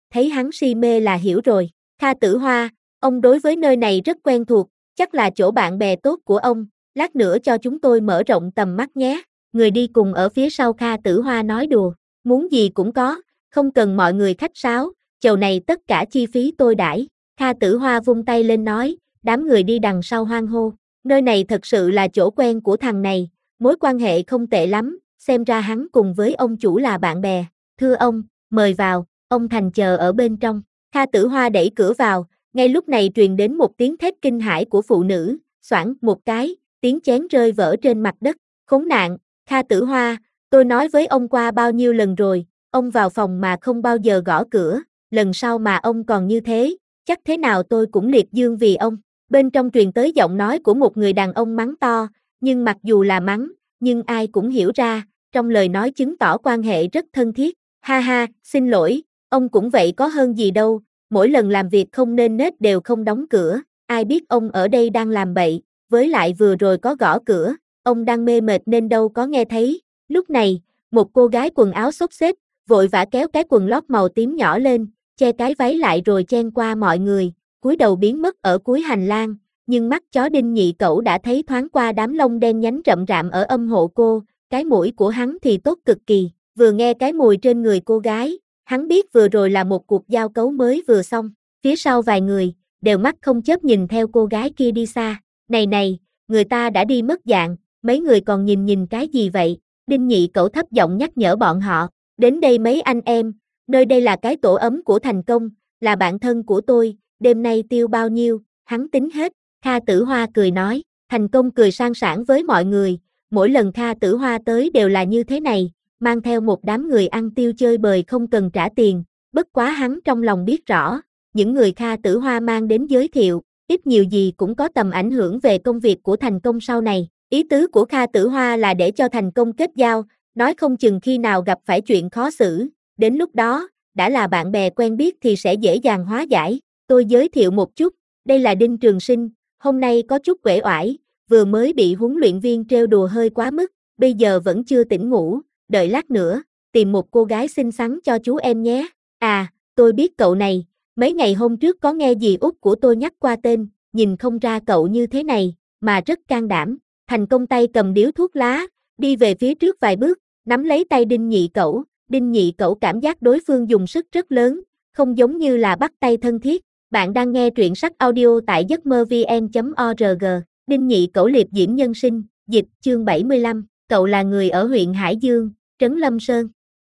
thấy hắn si mê là hiểu rồi. Kha Tử Hoa, ông đối với nơi này rất quen thuộc, chắc là chỗ bạn bè tốt của ông, lát nữa cho chúng tôi mở rộng tầm mắt nhé. Người đi cùng ở phía sau Kha Tử Hoa nói đùa, muốn gì cũng có, không cần mọi người khách sáo, chầu này tất cả chi phí tôi đãi. Kha Tử Hoa vung tay lên nói, đám người đi đằng sau hoan hô, nơi này thật sự là chỗ quen của thằng này, mối quan hệ không tệ lắm, xem ra hắn cùng với ông chủ là bạn bè. Thưa ông, mời vào, ông Thành chờ ở bên trong. Kha Tử Hoa đẩy cửa vào, ngay lúc này truyền đến một tiếng thét kinh hãi của phụ nữ, xoảng một cái, tiếng chén rơi vỡ trên mặt đất. Khốn nạn, Kha Tử Hoa, tôi nói với ông qua bao nhiêu lần rồi, ông vào phòng mà không bao giờ gõ cửa, lần sau mà ông còn như thế, chắc thế nào tôi cũng liệt dương vì ông. Bên trong truyền tới giọng nói của một người đàn ông mắng to, nhưng mặc dù là mắng, nhưng ai cũng hiểu ra, trong lời nói chứng tỏ quan hệ rất thân thiết. Ha ha, xin lỗi, ông cũng vậy có hơn gì đâu, mỗi lần làm việc không nên nết đều không đóng cửa, ai biết ông ở đây đang làm bậy, với lại vừa rồi có gõ cửa, ông đang mê mệt nên đâu có nghe thấy. Lúc này, một cô gái quần áo xốc xếch, vội vã kéo cái quần lót màu tím nhỏ lên, che cái váy lại rồi chen qua mọi người, cúi đầu biến mất ở cuối hành lang, nhưng mắt chó Đinh Nhị Cẩu đã thấy thoáng qua đám lông đen nhánh rậm rạm ở âm hộ cô, cái mũi của hắn thì tốt cực kỳ, vừa nghe cái mùi trên người cô gái, hắn biết vừa rồi là một cuộc giao cấu mới vừa xong, phía sau vài người, đều mắt không chớp nhìn theo cô gái kia đi xa, này này, người ta đã đi mất dạng, mấy người còn nhìn cái gì vậy, Đinh Nhị Cẩu thấp giọng nhắc nhở bọn họ, đến đây mấy anh em, nơi đây là cái tổ ấm của Thành Công, là bạn thân của tôi, đêm nay tiêu bao nhiêu, hắn tính hết. Kha Tử Hoa cười nói, Thành Công cười sang sảng với mọi người, mỗi lần Kha Tử Hoa tới đều là như thế này, mang theo một đám người ăn tiêu chơi bời không cần trả tiền, bất quá hắn trong lòng biết rõ, những người Kha Tử Hoa mang đến giới thiệu, ít nhiều gì cũng có tầm ảnh hưởng về công việc của Thành Công sau này, ý tứ của Kha Tử Hoa là để cho Thành Công kết giao, nói không chừng khi nào gặp phải chuyện khó xử, đến lúc đó, đã là bạn bè quen biết thì sẽ dễ dàng hóa giải, tôi giới thiệu một chút, đây là Đinh Trường Sinh, hôm nay có chút uể oải, vừa mới bị huấn luyện viên trêu đùa hơi quá mức, bây giờ vẫn chưa tỉnh ngủ, đợi lát nữa, tìm một cô gái xinh xắn cho chú em nhé. À, tôi biết cậu này, mấy ngày hôm trước có nghe dì út của tôi nhắc qua tên, nhìn không ra cậu như thế này, mà rất can đảm. Thành Công tay cầm điếu thuốc lá, đi về phía trước vài bước, nắm lấy tay Đinh Nhị Cẩu. Đinh Nhị Cẩu cảm giác đối phương dùng sức rất lớn, không giống như là bắt tay thân thiết. Bạn đang nghe truyện sách audio tại giấc mơ vn.org. Đinh Nhị Cẩu liệp diễm nhân sinh, dịch chương 75, cậu là người ở huyện Hải Dương, Trấn Lâm Sơn.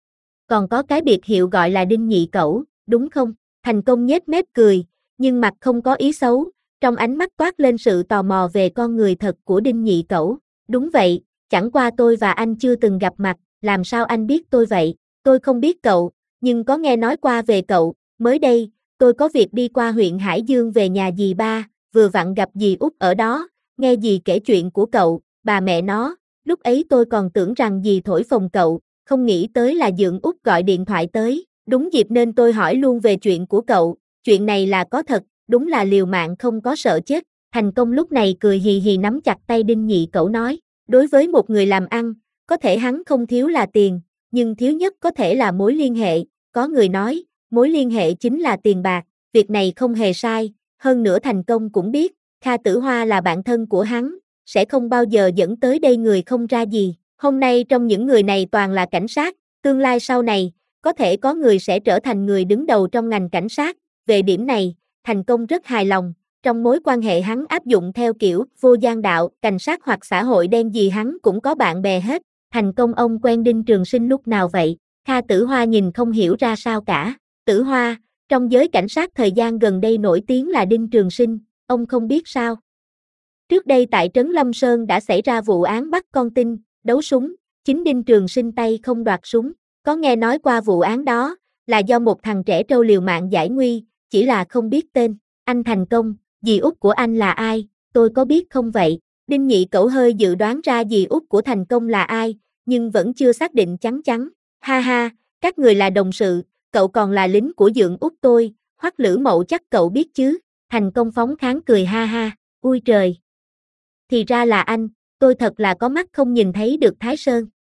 Còn có cái biệt hiệu gọi là Đinh Nhị Cẩu, đúng không? Thành Công nhếch mép cười, nhưng mặt không có ý xấu, trong ánh mắt toát lên sự tò mò về con người thật của Đinh Nhị Cẩu. Đúng vậy, chẳng qua tôi và anh chưa từng gặp mặt, làm sao anh biết tôi vậy? Tôi không biết cậu, nhưng có nghe nói qua về cậu, mới đây, tôi có việc đi qua huyện Hải Dương về nhà dì ba, vừa vặn gặp dì út ở đó, nghe dì kể chuyện của cậu, bà mẹ nó, lúc ấy tôi còn tưởng rằng dì thổi phồng cậu, không nghĩ tới là Dượng út gọi điện thoại tới, đúng dịp nên tôi hỏi luôn về chuyện của cậu, chuyện này là có thật, đúng là liều mạng không có sợ chết. Thành Công lúc này cười hì hì nắm chặt tay Đinh Nhị Cẩu nói, đối với một người làm ăn, có thể hắn không thiếu là tiền, nhưng thiếu nhất có thể là mối liên hệ, có người nói, mối liên hệ chính là tiền bạc, việc này không hề sai, hơn nữa Thành Công cũng biết, Kha Tử Hoa là bạn thân của hắn, sẽ không bao giờ dẫn tới đây người không ra gì, hôm nay trong những người này toàn là cảnh sát, tương lai sau này, có thể có người sẽ trở thành người đứng đầu trong ngành cảnh sát, về điểm này, Thành Công rất hài lòng, trong mối quan hệ hắn áp dụng theo kiểu vô gian đạo, cảnh sát hoặc xã hội đen gì hắn cũng có bạn bè hết. Thành Công ông quen Đinh Trường Sinh lúc nào vậy? Kha Tử Hoa nhìn không hiểu ra sao cả. Tử Hoa, trong giới cảnh sát thời gian gần đây nổi tiếng là Đinh Trường Sinh, ông không biết sao? Trước đây tại Trấn Lâm Sơn đã xảy ra vụ án bắt con tin, đấu súng, chính Đinh Trường Sinh tay không đoạt súng. Có nghe nói qua vụ án đó, là do một thằng trẻ trâu liều mạng giải nguy, chỉ là không biết tên. Anh Thành Công, dì út của anh là ai, tôi có biết không vậy? Đinh Nhị Cẩu hơi dự đoán ra dì út của Thành Công là ai, nhưng vẫn chưa xác định chắn chắn. Ha ha, các người là đồng sự, cậu còn là lính của Dượng út tôi, Hoắc Lữ Mậu chắc cậu biết chứ. Thành Công phóng kháng cười ha ha, ui trời. Thì ra là anh, tôi thật là có mắt không nhìn thấy được Thái Sơn.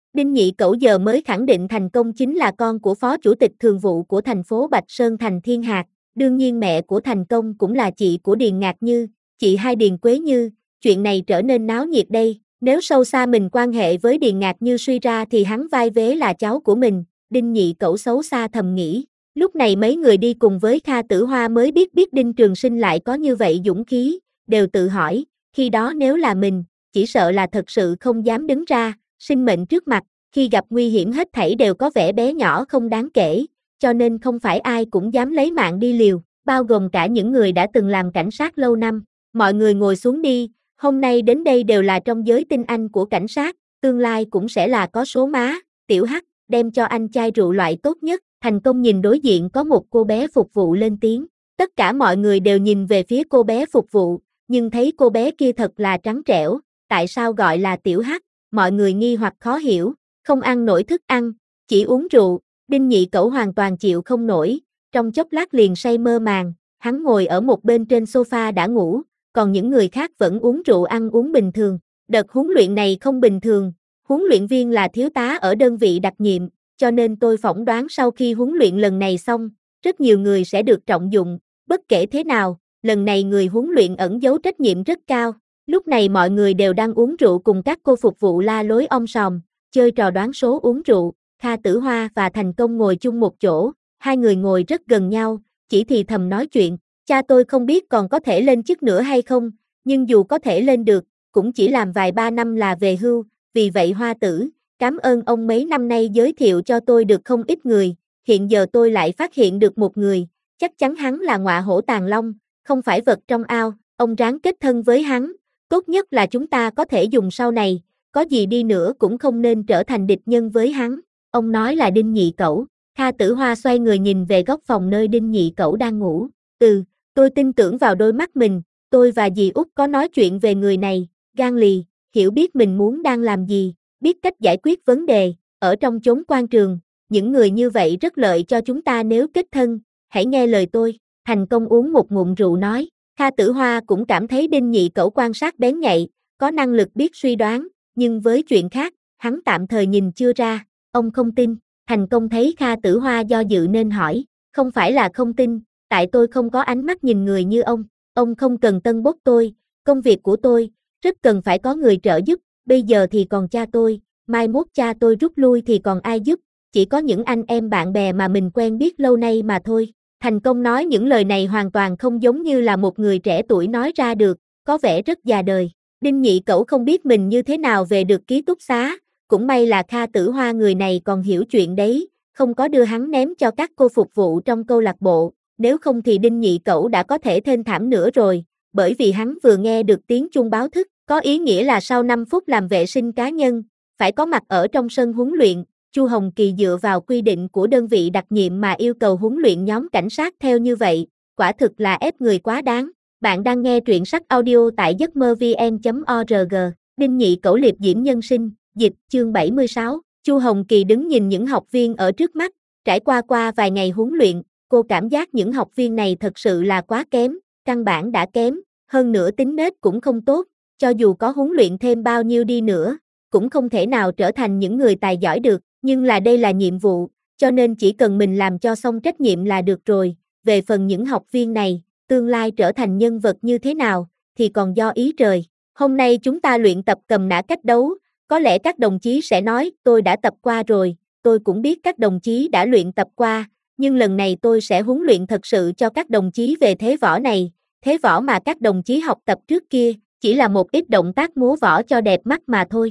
Đinh Nhị Cẩu giờ mới khẳng định Thành Công chính là con của Phó Chủ tịch Thường vụ của thành phố Bạch Sơn Thành Thiên Hạc, đương nhiên mẹ của Thành Công cũng là chị của Điền Ngạc Như, chị hai Điền Quế Như, chuyện này trở nên náo nhiệt đây, nếu sâu xa mình quan hệ với Điền Ngạc Như suy ra thì hắn vai vế là cháu của mình, Đinh Nhị Cẩu xấu xa thầm nghĩ. Lúc này mấy người đi cùng với Kha Tử Hoa mới biết Đinh Trường Sinh lại có như vậy dũng khí, đều tự hỏi, khi đó nếu là mình, chỉ sợ là thật sự không dám đứng ra, sinh mệnh trước mặt, khi gặp nguy hiểm hết thảy đều có vẻ bé nhỏ không đáng kể, cho nên không phải ai cũng dám lấy mạng đi liều, bao gồm cả những người đã từng làm cảnh sát lâu năm. Mọi người ngồi xuống đi, hôm nay đến đây đều là trong giới tinh anh của cảnh sát, tương lai cũng sẽ là có số má, Tiểu Hắc, đem cho anh chai rượu loại tốt nhất. Thành Công nhìn đối diện có một cô bé phục vụ lên tiếng, tất cả mọi người đều nhìn về phía cô bé phục vụ, nhưng thấy cô bé kia thật là trắng trẻo, tại sao gọi là Tiểu Hắc, mọi người nghi hoặc khó hiểu, không ăn nổi thức ăn, chỉ uống rượu, Đinh Nhị Cẩu hoàn toàn chịu không nổi, trong chốc lát liền say mơ màng, hắn ngồi ở một bên trên sofa đã ngủ, còn những người khác vẫn uống rượu ăn uống bình thường, đợt huấn luyện này không bình thường, huấn luyện viên là thiếu tá ở đơn vị đặc nhiệm, cho nên tôi phỏng đoán sau khi huấn luyện lần này xong, rất nhiều người sẽ được trọng dụng, bất kể thế nào, lần này người huấn luyện ẩn giấu trách nhiệm rất cao. Lúc này mọi người đều đang uống rượu cùng các cô phục vụ la lối om sòm, chơi trò đoán số uống rượu, Kha Tử Hoa và Thành Công ngồi chung một chỗ, hai người ngồi rất gần nhau, chỉ thì thầm nói chuyện, cha tôi không biết còn có thể lên chức nữa hay không, nhưng dù có thể lên được, cũng chỉ làm vài ba năm là về hưu, vì vậy Hoa tử, cảm ơn ông mấy năm nay giới thiệu cho tôi được không ít người, hiện giờ tôi lại phát hiện được một người, chắc chắn hắn là ngọa hổ tàng long, không phải vật trong ao, ông ráng kết thân với hắn, tốt nhất là chúng ta có thể dùng sau này, có gì đi nữa cũng không nên trở thành địch nhân với hắn, ông nói là Đinh Nhị Cẩu. Kha Tử Hoa xoay người nhìn về góc phòng nơi Đinh Nhị Cẩu đang ngủ, tôi tin tưởng vào đôi mắt mình, tôi và dì Út có nói chuyện về người này, gan lì, hiểu biết mình muốn đang làm gì, biết cách giải quyết vấn đề, ở trong chốn quan trường, những người như vậy rất lợi cho chúng ta nếu kết thân, hãy nghe lời tôi, Thành Công uống một ngụm rượu nói, Kha Tử Hoa cũng cảm thấy Đinh Nhị Cẩu quan sát bén nhạy, có năng lực biết suy đoán, nhưng với chuyện khác, hắn tạm thời nhìn chưa ra, ông không tin, Thành Công thấy Kha Tử Hoa do dự nên hỏi, không phải là không tin, tại tôi không có ánh mắt nhìn người như ông không cần tân bốc tôi, công việc của tôi, rất cần phải có người trợ giúp, bây giờ thì còn cha tôi, mai mốt cha tôi rút lui thì còn ai giúp, chỉ có những anh em bạn bè mà mình quen biết lâu nay mà thôi. Thành Công nói những lời này hoàn toàn không giống như là một người trẻ tuổi nói ra được, có vẻ rất già đời. Đinh Nhị Cẩu không biết mình như thế nào về được ký túc xá, cũng may là Kha Tử Hoa người này còn hiểu chuyện đấy, không có đưa hắn ném cho các cô phục vụ trong câu lạc bộ, nếu không thì Đinh Nhị Cẩu đã có thể thênh thảm nữa rồi, bởi vì hắn vừa nghe được tiếng chuông báo thức, có ý nghĩa là sau 5 phút làm vệ sinh cá nhân, phải có mặt ở trong sân huấn luyện. Chu Hồng Kỳ dựa vào quy định của đơn vị đặc nhiệm mà yêu cầu huấn luyện nhóm cảnh sát theo như vậy, quả thực là ép người quá đáng. Bạn đang nghe truyện sách audio tại giấc mơ vn.org, Đinh Nhị Cẩu liệp diễm nhân sinh, dịch, chương 76. Chu Hồng Kỳ đứng nhìn những học viên ở trước mắt, trải qua vài ngày huấn luyện, cô cảm giác những học viên này thật sự là quá kém, căn bản đã kém, hơn nữa tính nết cũng không tốt, cho dù có huấn luyện thêm bao nhiêu đi nữa, cũng không thể nào trở thành những người tài giỏi được, nhưng đây là nhiệm vụ, cho nên chỉ cần mình làm cho xong trách nhiệm là được rồi, về phần những học viên này, tương lai trở thành nhân vật như thế nào, thì còn do ý trời. Hôm nay chúng ta luyện tập cầm nã cách đấu, có lẽ các đồng chí sẽ nói, tôi đã tập qua rồi, tôi cũng biết các đồng chí đã luyện tập qua, nhưng lần này tôi sẽ huấn luyện thật sự cho các đồng chí về thế võ này, thế võ mà các đồng chí học tập trước kia, chỉ là một ít động tác múa võ cho đẹp mắt mà thôi.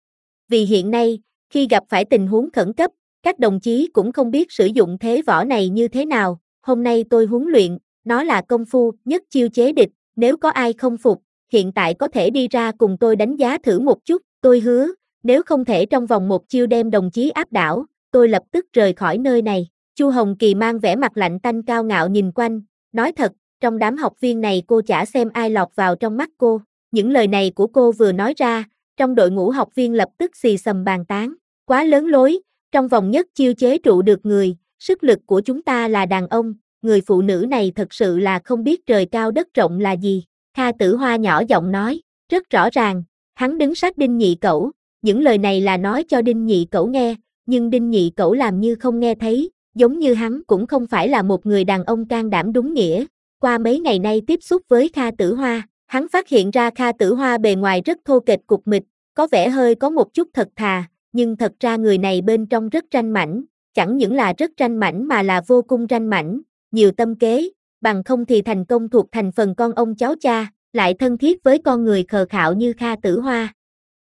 Vì hiện nay, khi gặp phải tình huống khẩn cấp, các đồng chí cũng không biết sử dụng thế võ này như thế nào, hôm nay tôi huấn luyện, nó là công phu, nhất chiêu chế địch, nếu có ai không phục, hiện tại có thể đi ra cùng tôi đánh giá thử một chút, tôi hứa, nếu không thể trong vòng một chiêu đem đồng chí áp đảo, tôi lập tức rời khỏi nơi này. Chu Hồng Kỳ mang vẻ mặt lạnh tanh cao ngạo nhìn quanh, nói thật, trong đám học viên này cô chả xem ai lọt vào trong mắt cô, những lời này của cô vừa nói ra, trong đội ngũ học viên lập tức xì xầm bàn tán, quá lớn lối, trong vòng nhất chiêu chế trụ được người, sức lực của chúng ta là đàn ông, người phụ nữ này thật sự là không biết trời cao đất rộng là gì. Kha Tử Hoa nhỏ giọng nói, rất rõ ràng, hắn đứng sát Đinh Nhị Cẩu, Những lời này là nói cho Đinh Nhị Cẩu nghe, nhưng Đinh Nhị Cẩu làm như không nghe thấy, giống như hắn cũng không phải là một người đàn ông can đảm đúng nghĩa. Qua mấy ngày nay tiếp xúc với Kha Tử Hoa, hắn phát hiện ra Kha Tử Hoa bề ngoài rất thô kệch cục mịch, có vẻ hơi có một chút thật thà, nhưng thật ra người này bên trong rất ranh mãnh, chẳng những là rất ranh mãnh mà là vô cùng ranh mãnh, nhiều tâm kế, bằng không thì thành công thuộc thành phần con ông cháu cha, lại thân thiết với con người khờ khạo như Kha Tử Hoa.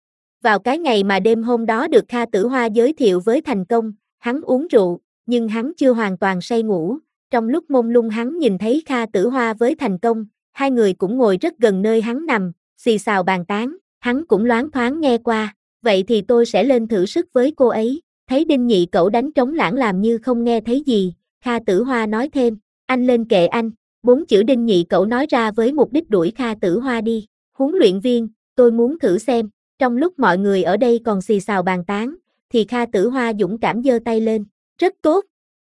Vào cái ngày mà đêm hôm đó được Kha Tử Hoa giới thiệu với Thành Công, hắn uống rượu, nhưng hắn chưa hoàn toàn say ngủ. Trong lúc mông lung hắn nhìn thấy Kha Tử Hoa với Thành Công, hai người cũng ngồi rất gần nơi hắn nằm, xì xào bàn tán, hắn cũng loáng thoáng nghe qua, vậy thì tôi sẽ lên thử sức với cô ấy. Thấy Đinh Nhị Cẩu đánh trống lảng làm như không nghe thấy gì, Kha Tử Hoa nói thêm, anh lên kệ anh, 4 chữ Đinh Nhị Cẩu nói ra với mục đích đuổi Kha Tử Hoa đi. Huấn luyện viên, tôi muốn thử xem. Trong lúc mọi người ở đây còn xì xào bàn tán, thì Kha Tử Hoa dũng cảm giơ tay lên, rất tốt.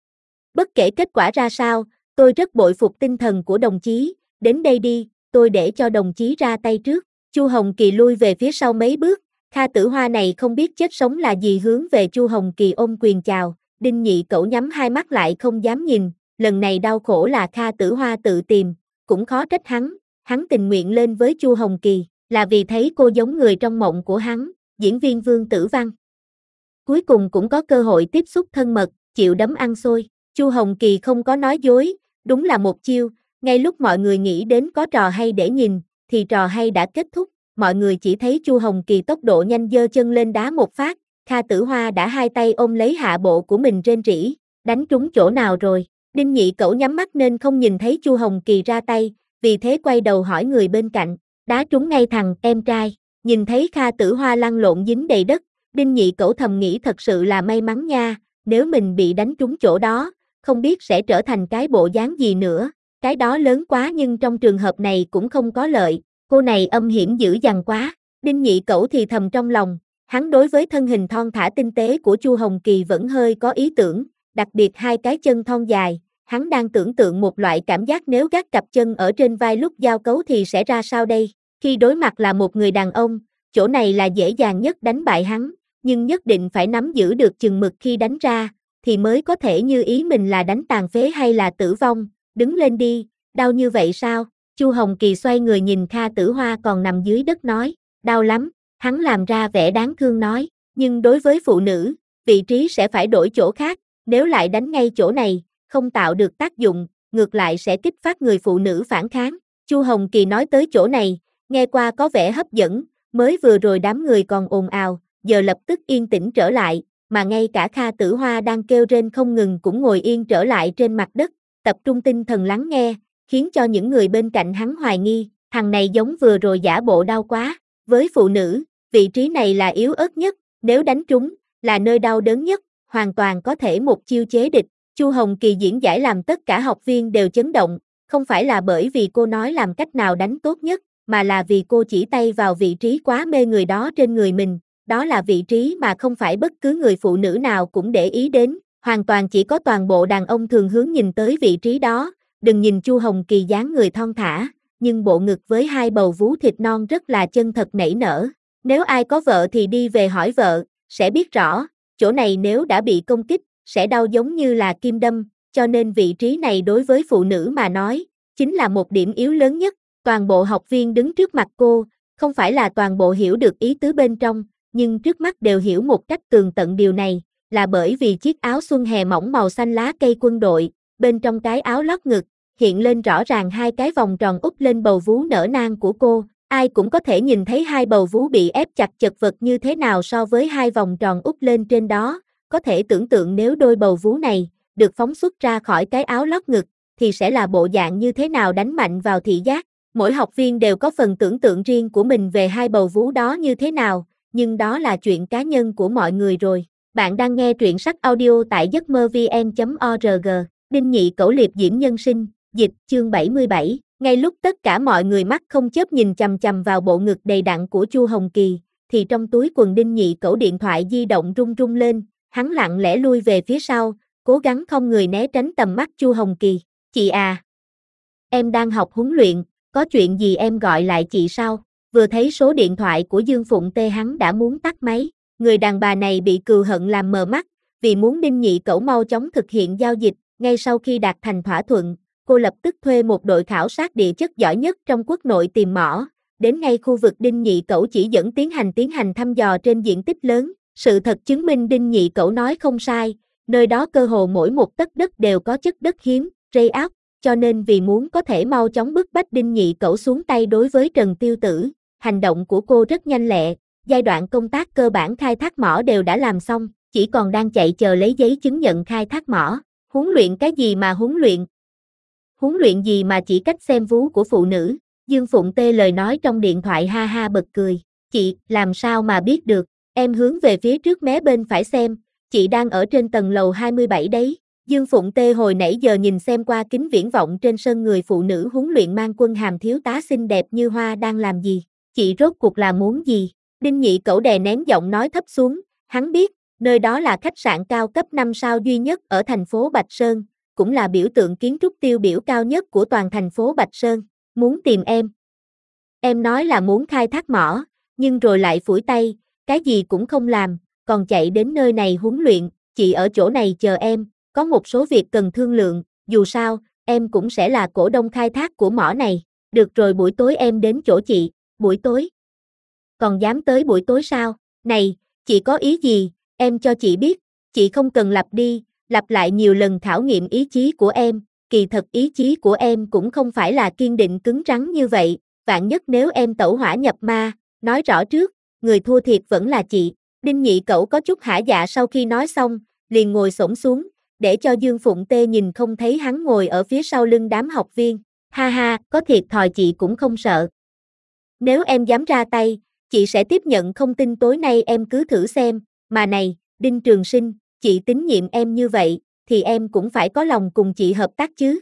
Bất kể kết quả ra sao, tôi rất bội phục tinh thần của đồng chí, đến đây đi, tôi để cho đồng chí ra tay trước. Chu Hồng Kỳ lui về phía sau mấy bước, Kha Tử Hoa này không biết chết sống là gì hướng về Chu Hồng Kỳ ôm quyền chào, Đinh Nhị Cẩu nhắm hai mắt lại không dám nhìn, lần này đau khổ là Kha Tử Hoa tự tìm, cũng khó trách hắn tình nguyện lên với Chu Hồng Kỳ, là vì thấy cô giống người trong mộng của hắn, diễn viên Vương Tử Văn. Cuối cùng cũng có cơ hội tiếp xúc thân mật, chịu đấm ăn xôi, Chu Hồng Kỳ không có nói dối, đúng là một chiêu, ngay lúc mọi người nghĩ đến có trò hay để nhìn, thì trò hay đã kết thúc, mọi người chỉ thấy Chu Hồng Kỳ tốc độ nhanh giơ chân lên đá một phát, Kha Tử Hoa đã hai tay ôm lấy hạ bộ của mình rên rỉ, đánh trúng chỗ nào rồi, Đinh Nhị Cẩu nhắm mắt nên không nhìn thấy Chu Hồng Kỳ ra tay, vì thế quay đầu hỏi người bên cạnh, đá trúng ngay thằng em trai, nhìn thấy Kha Tử Hoa lăn lộn dính đầy đất, Đinh Nhị Cẩu thầm nghĩ thật sự là may mắn nha, nếu mình bị đánh trúng chỗ đó, không biết sẽ trở thành cái bộ dáng gì nữa, cái đó lớn quá nhưng trong trường hợp này cũng không có lợi, cô này âm hiểm dữ dằn quá, Đinh Nhị Cẩu thì thầm trong lòng, hắn đối với thân hình thon thả tinh tế của Chu Hồng Kỳ vẫn hơi có ý tưởng, đặc biệt hai cái chân thon dài, hắn đang tưởng tượng một loại cảm giác nếu gác cặp chân ở trên vai lúc giao cấu thì sẽ ra sao đây, khi đối mặt là một người đàn ông, chỗ này là dễ dàng nhất đánh bại hắn, nhưng nhất định phải nắm giữ được chừng mực khi đánh ra, thì mới có thể như ý mình là đánh tàn phế hay là tử vong, đứng lên đi, đau như vậy sao, Chu Hồng Kỳ xoay người nhìn Kha Tử Hoa còn nằm dưới đất nói, đau lắm, hắn làm ra vẻ đáng thương nói, nhưng đối với phụ nữ, vị trí sẽ phải đổi chỗ khác, nếu lại đánh ngay chỗ này, không tạo được tác dụng, ngược lại sẽ kích phát người phụ nữ phản kháng, Chu Hồng Kỳ nói tới chỗ này, nghe qua có vẻ hấp dẫn, mới vừa rồi đám người còn ồn ào, giờ lập tức yên tĩnh trở lại, mà ngay cả Kha Tử Hoa đang kêu rên không ngừng cũng ngồi yên trở lại trên mặt đất, tập trung tinh thần lắng nghe, khiến cho những người bên cạnh hắn hoài nghi, thằng này giống vừa rồi giả bộ đau quá, với phụ nữ, vị trí này là yếu ớt nhất, nếu đánh trúng, là nơi đau đớn nhất, hoàn toàn có thể một chiêu chế địch, Chu Hồng Kỳ diễn giải làm tất cả học viên đều chấn động, không phải là bởi vì cô nói làm cách nào đánh tốt nhất, mà là vì cô chỉ tay vào vị trí quá mê người đó trên người mình, đó là vị trí mà không phải bất cứ người phụ nữ nào cũng để ý đến, hoàn toàn chỉ có toàn bộ đàn ông thường hướng nhìn tới vị trí đó, đừng nhìn Chu Hồng Kỳ dáng người thon thả, nhưng bộ ngực với hai bầu vú thịt non rất là chân thật nảy nở, nếu ai có vợ thì đi về hỏi vợ, sẽ biết rõ, chỗ này nếu đã bị công kích, sẽ đau giống như là kim đâm, cho nên vị trí này đối với phụ nữ mà nói, chính là một điểm yếu lớn nhất, toàn bộ học viên đứng trước mặt cô, không phải là toàn bộ hiểu được ý tứ bên trong, nhưng trước mắt đều hiểu một cách tường tận điều này, là bởi vì chiếc áo xuân hè mỏng màu xanh lá cây quân đội, bên trong cái áo lót ngực, hiện lên rõ ràng hai cái vòng tròn úp lên bầu vú nở nang của cô, ai cũng có thể nhìn thấy hai bầu vú bị ép chặt chật vật như thế nào so với hai vòng tròn úp lên trên đó, có thể tưởng tượng nếu đôi bầu vú này, được phóng xuất ra khỏi cái áo lót ngực, thì sẽ là bộ dạng như thế nào đánh mạnh vào thị giác, mỗi học viên đều có phần tưởng tượng riêng của mình về hai bầu vú đó như thế nào, nhưng đó là chuyện cá nhân của mọi người rồi. Bạn đang nghe truyện sách audio tại giấc mơ vn.org, Đinh Nhị Cẩu liệp diễm nhân sinh, dịch, chương 77, ngay lúc tất cả mọi người mắt không chớp nhìn chằm chằm vào bộ ngực đầy đặn của Chu Hồng Kỳ, thì trong túi quần Đinh Nhị Cẩu điện thoại di động rung rung lên, hắn lặng lẽ lui về phía sau, cố gắng không người né tránh tầm mắt Chu Hồng Kỳ, chị à, em đang học huấn luyện, có chuyện gì em gọi lại chị sau, vừa thấy số điện thoại của Dương Phụng Tê hắn đã muốn tắt máy. Người đàn bà này bị cừu hận làm mờ mắt, vì muốn Đinh Nhị Cẩu mau chóng thực hiện giao dịch, ngay sau khi đạt thành thỏa thuận, cô lập tức thuê một đội khảo sát địa chất giỏi nhất trong quốc nội tìm mỏ, đến ngay khu vực Đinh Nhị Cẩu chỉ dẫn tiến hành thăm dò trên diện tích lớn. Sự thật chứng minh Đinh Nhị Cẩu nói không sai, nơi đó cơ hồ mỗi một tấc đất đều có chất đất hiếm, rây ác, cho nên vì muốn có thể mau chóng bức bách Đinh Nhị Cẩu xuống tay đối với Trần Tiêu Tử, hành động của cô rất nhanh lẹ, giai đoạn công tác cơ bản khai thác mỏ đều đã làm xong, chỉ còn đang chạy chờ lấy giấy chứng nhận khai thác mỏ. Huấn luyện cái gì mà huấn luyện? Huấn luyện gì mà chỉ cách xem vú của phụ nữ? Dương Phụng Tê lời nói trong điện thoại ha ha bật cười. Chị, làm sao mà biết được? Em hướng về phía trước mé bên phải xem, chị đang ở trên tầng lầu 27 đấy. Dương Phụng Tê hồi nãy giờ nhìn xem qua kính viễn vọng trên sân người phụ nữ huấn luyện mang quân hàm thiếu tá xinh đẹp như hoa đang làm gì? Chị rốt cuộc là muốn gì? Đinh Nhị Cẩu đè nén giọng nói thấp xuống, hắn biết, nơi đó là khách sạn cao cấp 5 sao duy nhất ở thành phố Bạch Sơn, cũng là biểu tượng kiến trúc tiêu biểu cao nhất của toàn thành phố Bạch Sơn, muốn tìm em. Em nói là muốn khai thác mỏ, nhưng rồi lại phủi tay, cái gì cũng không làm, còn chạy đến nơi này huấn luyện, chị ở chỗ này chờ em, có một số việc cần thương lượng, dù sao, em cũng sẽ là cổ đông khai thác của mỏ này, được rồi buổi tối em đến chỗ chị, buổi tối. Còn dám tới buổi tối sao? Này, chị có ý gì, em cho chị biết, chị không cần lặp lại nhiều lần khảo nghiệm ý chí của em, kỳ thật ý chí của em cũng không phải là kiên định cứng rắn như vậy, vạn nhất nếu em tẩu hỏa nhập ma, nói rõ trước, người thua thiệt vẫn là chị. Đinh Nhị Cẩu có chút hả dạ sau khi nói xong, liền ngồi xổm xuống, để cho Dương Phụng Tê nhìn không thấy hắn ngồi ở phía sau lưng đám học viên. Ha ha, có thiệt thòi chị cũng không sợ. Nếu em dám ra tay, chị sẽ tiếp nhận không tin tối nay em cứ thử xem, mà này, Đinh Trường Sinh, chị tín nhiệm em như vậy, thì em cũng phải có lòng cùng chị hợp tác chứ.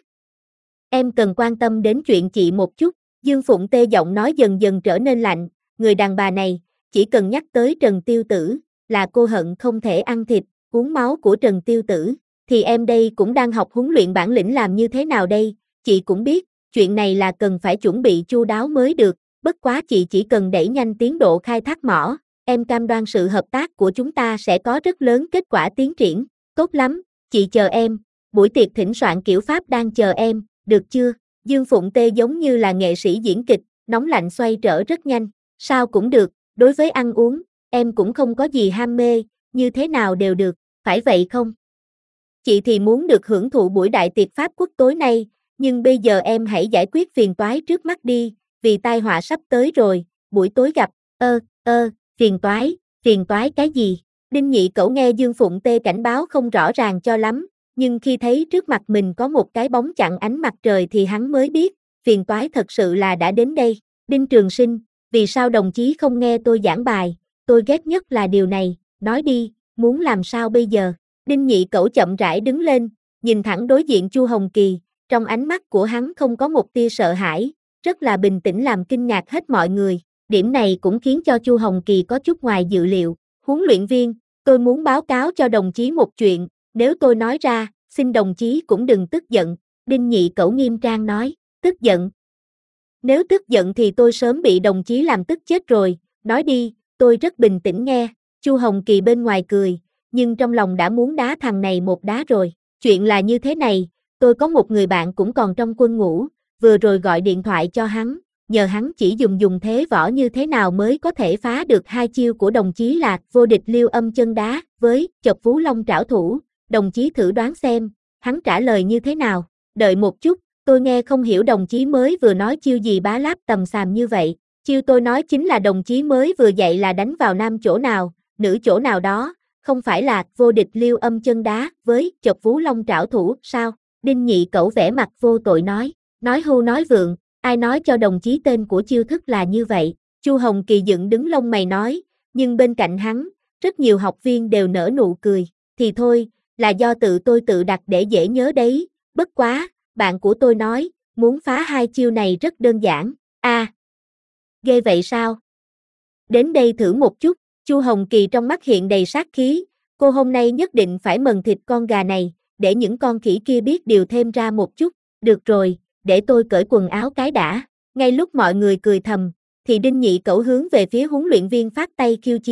Em cần quan tâm đến chuyện chị một chút, Dương Phụng Tê giọng nói dần dần trở nên lạnh, người đàn bà này, chỉ cần nhắc tới Trần Tiêu Tử, là cô hận không thể ăn thịt, uống máu của Trần Tiêu Tử, thì em đây cũng đang học huấn luyện bản lĩnh làm như thế nào đây, chị cũng biết, chuyện này là cần phải chuẩn bị chu đáo mới được, bất quá chị chỉ cần đẩy nhanh tiến độ khai thác mỏ, em cam đoan sự hợp tác của chúng ta sẽ có rất lớn kết quả tiến triển, tốt lắm, chị chờ em, buổi tiệc thỉnh soạn kiểu Pháp đang chờ em, được chưa? Dương Phụng Tê giống như là nghệ sĩ diễn kịch, nóng lạnh xoay trở rất nhanh, sao cũng được, đối với ăn uống, em cũng không có gì ham mê, như thế nào đều được, phải vậy không? Chị thì muốn được hưởng thụ buổi đại tiệc Pháp quốc tối nay, nhưng bây giờ em hãy giải quyết phiền toái trước mắt đi, vì tai họa sắp tới rồi, buổi tối gặp, phiền toái cái gì? Đinh Nhị Cẩu nghe Dương Phụng Tê cảnh báo không rõ ràng cho lắm, nhưng khi thấy trước mặt mình có một cái bóng chặn ánh mặt trời thì hắn mới biết, phiền toái thật sự là đã đến đây. Đinh Trường Sinh, vì sao đồng chí không nghe tôi giảng bài, tôi ghét nhất là điều này, nói đi, muốn làm sao bây giờ? Đinh Nhị Cẩu chậm rãi đứng lên, nhìn thẳng đối diện Chu Hồng Kỳ, trong ánh mắt của hắn không có một tia sợ hãi, rất là bình tĩnh làm kinh ngạc hết mọi người, điểm này cũng khiến cho Chu Hồng Kỳ có chút ngoài dự liệu. Huấn luyện viên, tôi muốn báo cáo cho đồng chí một chuyện, nếu tôi nói ra, xin đồng chí cũng đừng tức giận, Đinh Nhị Cẩu nghiêm trang nói, tức giận. Nếu tức giận thì tôi sớm bị đồng chí làm tức chết rồi, nói đi, tôi rất bình tĩnh nghe, Chu Hồng Kỳ bên ngoài cười, nhưng trong lòng đã muốn đá thằng này một đá rồi, chuyện là như thế này, tôi có một người bạn cũng còn trong quân ngũ, vừa rồi gọi điện thoại cho hắn, nhờ hắn chỉ dùng thế võ như thế nào mới có thể phá được hai chiêu của đồng chí là vô địch Liêu Âm chân đá với chọc vú long trảo thủ, đồng chí thử đoán xem, hắn trả lời như thế nào, đợi một chút, tôi nghe không hiểu đồng chí mới vừa nói chiêu gì bá láp tầm xàm như vậy, chiêu tôi nói chính là đồng chí mới vừa dạy là đánh vào nam chỗ nào, nữ chỗ nào đó, không phải là vô địch Liêu Âm chân đá với chọc vú long trảo thủ, sao? Đinh Nhị Cẩu vẻ mặt vô tội nói hưu nói vượng, ai nói cho đồng chí tên của chiêu thức là như vậy, Chu Hồng Kỳ dựng đứng lông mày nói, nhưng bên cạnh hắn, rất nhiều học viên đều nở nụ cười, thì thôi, là do tự tôi tự đặt để dễ nhớ đấy, bất quá, bạn của tôi nói, muốn phá hai chiêu này rất đơn giản, ghê vậy sao? Đến đây thử một chút, Chu Hồng Kỳ trong mắt hiện đầy sát khí, cô hôm nay nhất định phải mần thịt con gà này, để những con khỉ kia biết điều thêm ra một chút, được rồi, để tôi cởi quần áo cái đã, ngay lúc mọi người cười thầm, thì Đinh Nhị Cẩu hướng về phía huấn luyện viên phát tay khiêu chiến,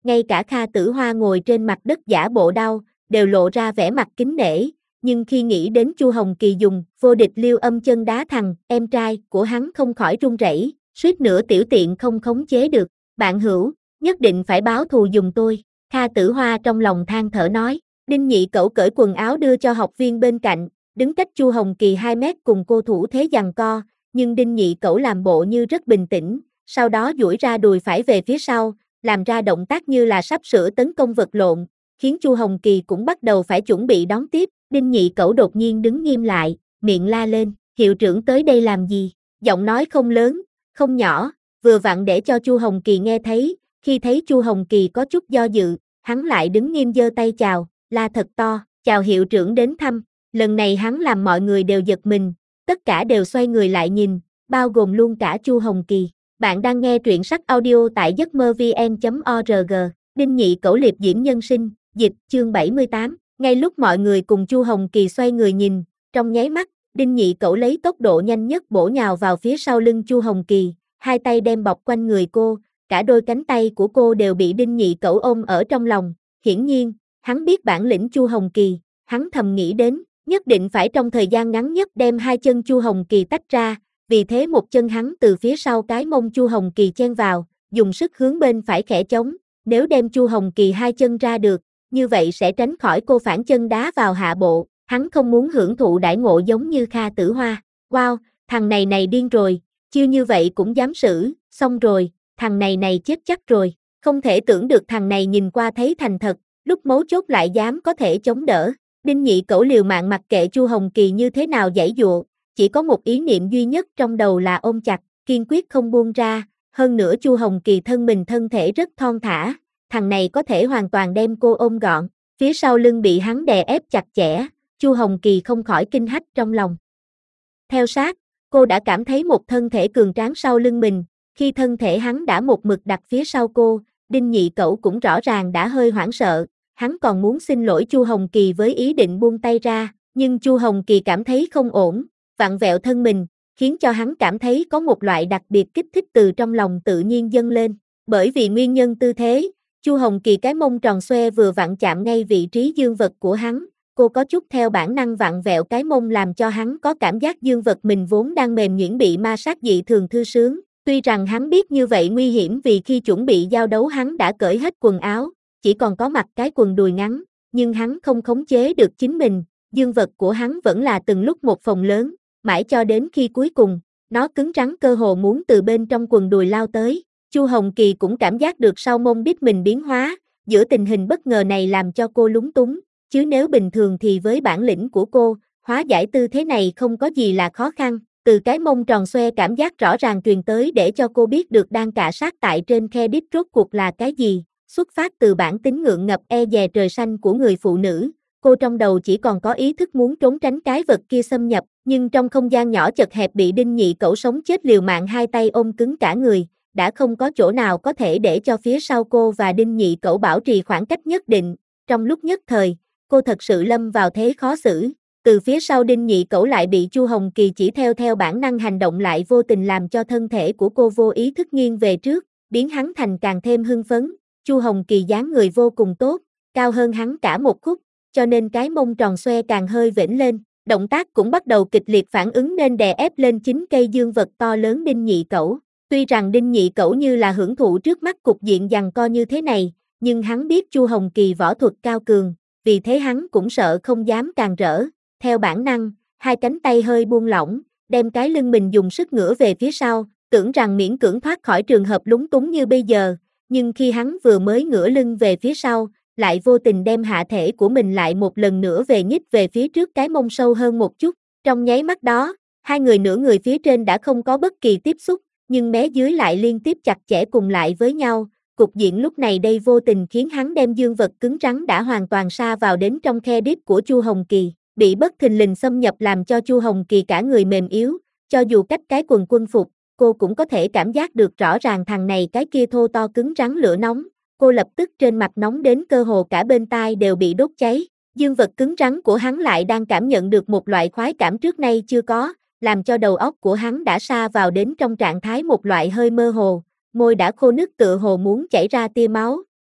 ngay cả Kha Tử Hoa ngồi trên mặt đất giả bộ đau, đều lộ ra vẻ mặt kính nể, nhưng khi nghĩ đến Chu Hồng Kỳ dùng vô địch Liêu Âm chân đá thằng em trai của hắn không khỏi run rẩy, suýt nữa tiểu tiện không khống chế được. Bạn hữu, nhất định phải báo thù giùm tôi, Kha Tử Hoa trong lòng than thở nói. Đinh Nhị Cẩu cởi quần áo đưa cho học viên bên cạnh, đứng cách Chu Hồng Kỳ 2 mét cùng cô thủ thế giằng co, nhưng Đinh Nhị Cẩu làm bộ như rất bình tĩnh, sau đó duỗi ra đùi phải về phía sau, làm ra động tác như là sắp sửa tấn công vật lộn, khiến Chu Hồng Kỳ cũng bắt đầu phải chuẩn bị đón tiếp. Đinh Nhị Cẩu đột nhiên đứng nghiêm lại, miệng la lên, hiệu trưởng tới đây làm gì? Giọng nói không lớn, không nhỏ, vừa vặn để cho Chu Hồng Kỳ nghe thấy, khi thấy Chu Hồng Kỳ có chút do dự, hắn lại đứng nghiêm giơ tay chào, la thật to, chào hiệu trưởng đến thăm. Lần này hắn làm mọi người đều giật mình, tất cả đều xoay người lại nhìn, bao gồm luôn cả Chu Hồng Kỳ. Bạn đang nghe truyện sách audio tại giấc mơ vn.org, Đinh Nhị Cẩu liệp diễm nhân sinh, dịch, chương 78. Ngay lúc mọi người cùng Chu Hồng Kỳ xoay người nhìn, trong nháy mắt, Đinh Nhị Cẩu lấy tốc độ nhanh nhất bổ nhào vào phía sau lưng Chu Hồng Kỳ, hai tay đem bọc quanh người cô, cả đôi cánh tay của cô đều bị Đinh Nhị Cẩu ôm ở trong lòng. Hiển nhiên, hắn biết bản lĩnh Chu Hồng Kỳ, hắn thầm nghĩ đến, nhất định phải trong thời gian ngắn nhất đem hai chân Chu Hồng Kỳ tách ra, vì thế một chân hắn từ phía sau cái mông Chu Hồng Kỳ chen vào, dùng sức hướng bên phải khẽ chống, nếu đem Chu Hồng Kỳ hai chân ra được, như vậy sẽ tránh khỏi cô phản chân đá vào hạ bộ, hắn không muốn hưởng thụ đãi ngộ giống như Kha Tử Hoa. Wow, thằng này điên rồi, chiêu như vậy cũng dám xử, xong rồi, thằng này chết chắc rồi, không thể tưởng được thằng này nhìn qua thấy thành thật, lúc mấu chốt lại dám có thể chống đỡ. Đinh Nhị Cẩu liều mạng mặc kệ Chu Hồng Kỳ như thế nào giãy giụa, chỉ có một ý niệm duy nhất trong đầu là ôm chặt, kiên quyết không buông ra, hơn nữa Chu Hồng Kỳ thân thể rất thon thả, thằng này có thể hoàn toàn đem cô ôm gọn, phía sau lưng bị hắn đè ép chặt chẽ, Chu Hồng Kỳ không khỏi kinh hách trong lòng. Theo sát, cô đã cảm thấy một thân thể cường tráng sau lưng mình, khi thân thể hắn đã một mực đặt phía sau cô, Đinh Nhị Cẩu cũng rõ ràng đã hơi hoảng sợ, hắn còn muốn xin lỗi Chu Hồng Kỳ với ý định buông tay ra, nhưng Chu Hồng Kỳ cảm thấy không ổn, vặn vẹo thân mình, khiến cho hắn cảm thấy có một loại đặc biệt kích thích từ trong lòng tự nhiên dâng lên. Bởi vì nguyên nhân tư thế, Chu Hồng Kỳ cái mông tròn xoe vừa vặn chạm ngay vị trí dương vật của hắn, cô có chút theo bản năng vặn vẹo cái mông làm cho hắn có cảm giác dương vật mình vốn đang mềm nhuyễn bị ma sát dị thường thư sướng. Tuy rằng hắn biết như vậy nguy hiểm vì khi chuẩn bị giao đấu hắn đã cởi hết quần áo, chỉ còn có mặc cái quần đùi ngắn, nhưng hắn không khống chế được chính mình, dương vật của hắn vẫn là từng lúc một phồng lớn, mãi cho đến khi cuối cùng, nó cứng rắn cơ hồ muốn từ bên trong quần đùi lao tới. Chu Hồng Kỳ cũng cảm giác được sau mông đít mình biến hóa, giữa tình hình bất ngờ này làm cho cô lúng túng, chứ nếu bình thường thì với bản lĩnh của cô, hóa giải tư thế này không có gì là khó khăn. Từ cái mông tròn xoe cảm giác rõ ràng truyền tới để cho cô biết được đang cạ sát tại trên khe đít rốt cuộc là cái gì, xuất phát từ bản tính ngượng ngập e dè trời xanh của người phụ nữ, cô trong đầu chỉ còn có ý thức muốn trốn tránh cái vật kia xâm nhập, nhưng trong không gian nhỏ chật hẹp bị Đinh Nhị Cẩu sống chết liều mạng hai tay ôm cứng cả người, đã không có chỗ nào có thể để cho phía sau cô và Đinh Nhị Cẩu bảo trì khoảng cách nhất định, trong lúc nhất thời, cô thật sự lâm vào thế khó xử. Từ phía sau Đinh Nhị Cẩu lại bị Chu Hồng Kỳ chỉ theo bản năng hành động lại vô tình làm cho thân thể của cô vô ý thức nghiêng về trước, biến hắn thành càng thêm hưng phấn. Chu Hồng Kỳ dáng người vô cùng tốt, cao hơn hắn cả một khúc, cho nên cái mông tròn xoe càng hơi vểnh lên, động tác cũng bắt đầu kịch liệt phản ứng nên đè ép lên chính cây dương vật to lớn Đinh Nhị Cẩu. Tuy rằng Đinh Nhị Cẩu như là hưởng thụ trước mắt cục diện giằng co như thế này, nhưng hắn biết Chu Hồng Kỳ võ thuật cao cường, vì thế hắn cũng sợ không dám càn rỡ. Theo bản năng, hai cánh tay hơi buông lỏng, đem cái lưng mình dùng sức ngửa về phía sau, tưởng rằng miễn cưỡng thoát khỏi trường hợp lúng túng như bây giờ, nhưng khi hắn vừa mới ngửa lưng về phía sau, lại vô tình đem hạ thể của mình lại một lần nữa về nhích về phía trước cái mông sâu hơn một chút. Trong nháy mắt đó, hai người nửa người phía trên đã không có bất kỳ tiếp xúc, nhưng mé dưới lại liên tiếp chặt chẽ cùng lại với nhau. Cục diện lúc này đây vô tình khiến hắn đem dương vật cứng rắn đã hoàn toàn sa vào đến trong khe đít của Chu Hồng Kỳ. Bị bất thình lình xâm nhập làm cho Chu Hồng Kỳ cả người mềm yếu, cho dù cách cái quần quân phục, cô cũng có thể cảm giác được rõ ràng thằng này cái kia thô to cứng rắn lửa nóng, cô lập tức trên mặt nóng đến cơ hồ cả bên tai đều bị đốt cháy, dương vật cứng rắn của hắn lại đang cảm nhận được một loại khoái cảm trước nay chưa có, làm cho đầu óc của hắn đã sa vào đến trong trạng thái một loại hơi mơ hồ, môi đã khô nứt tựa hồ muốn chảy ra tia máu,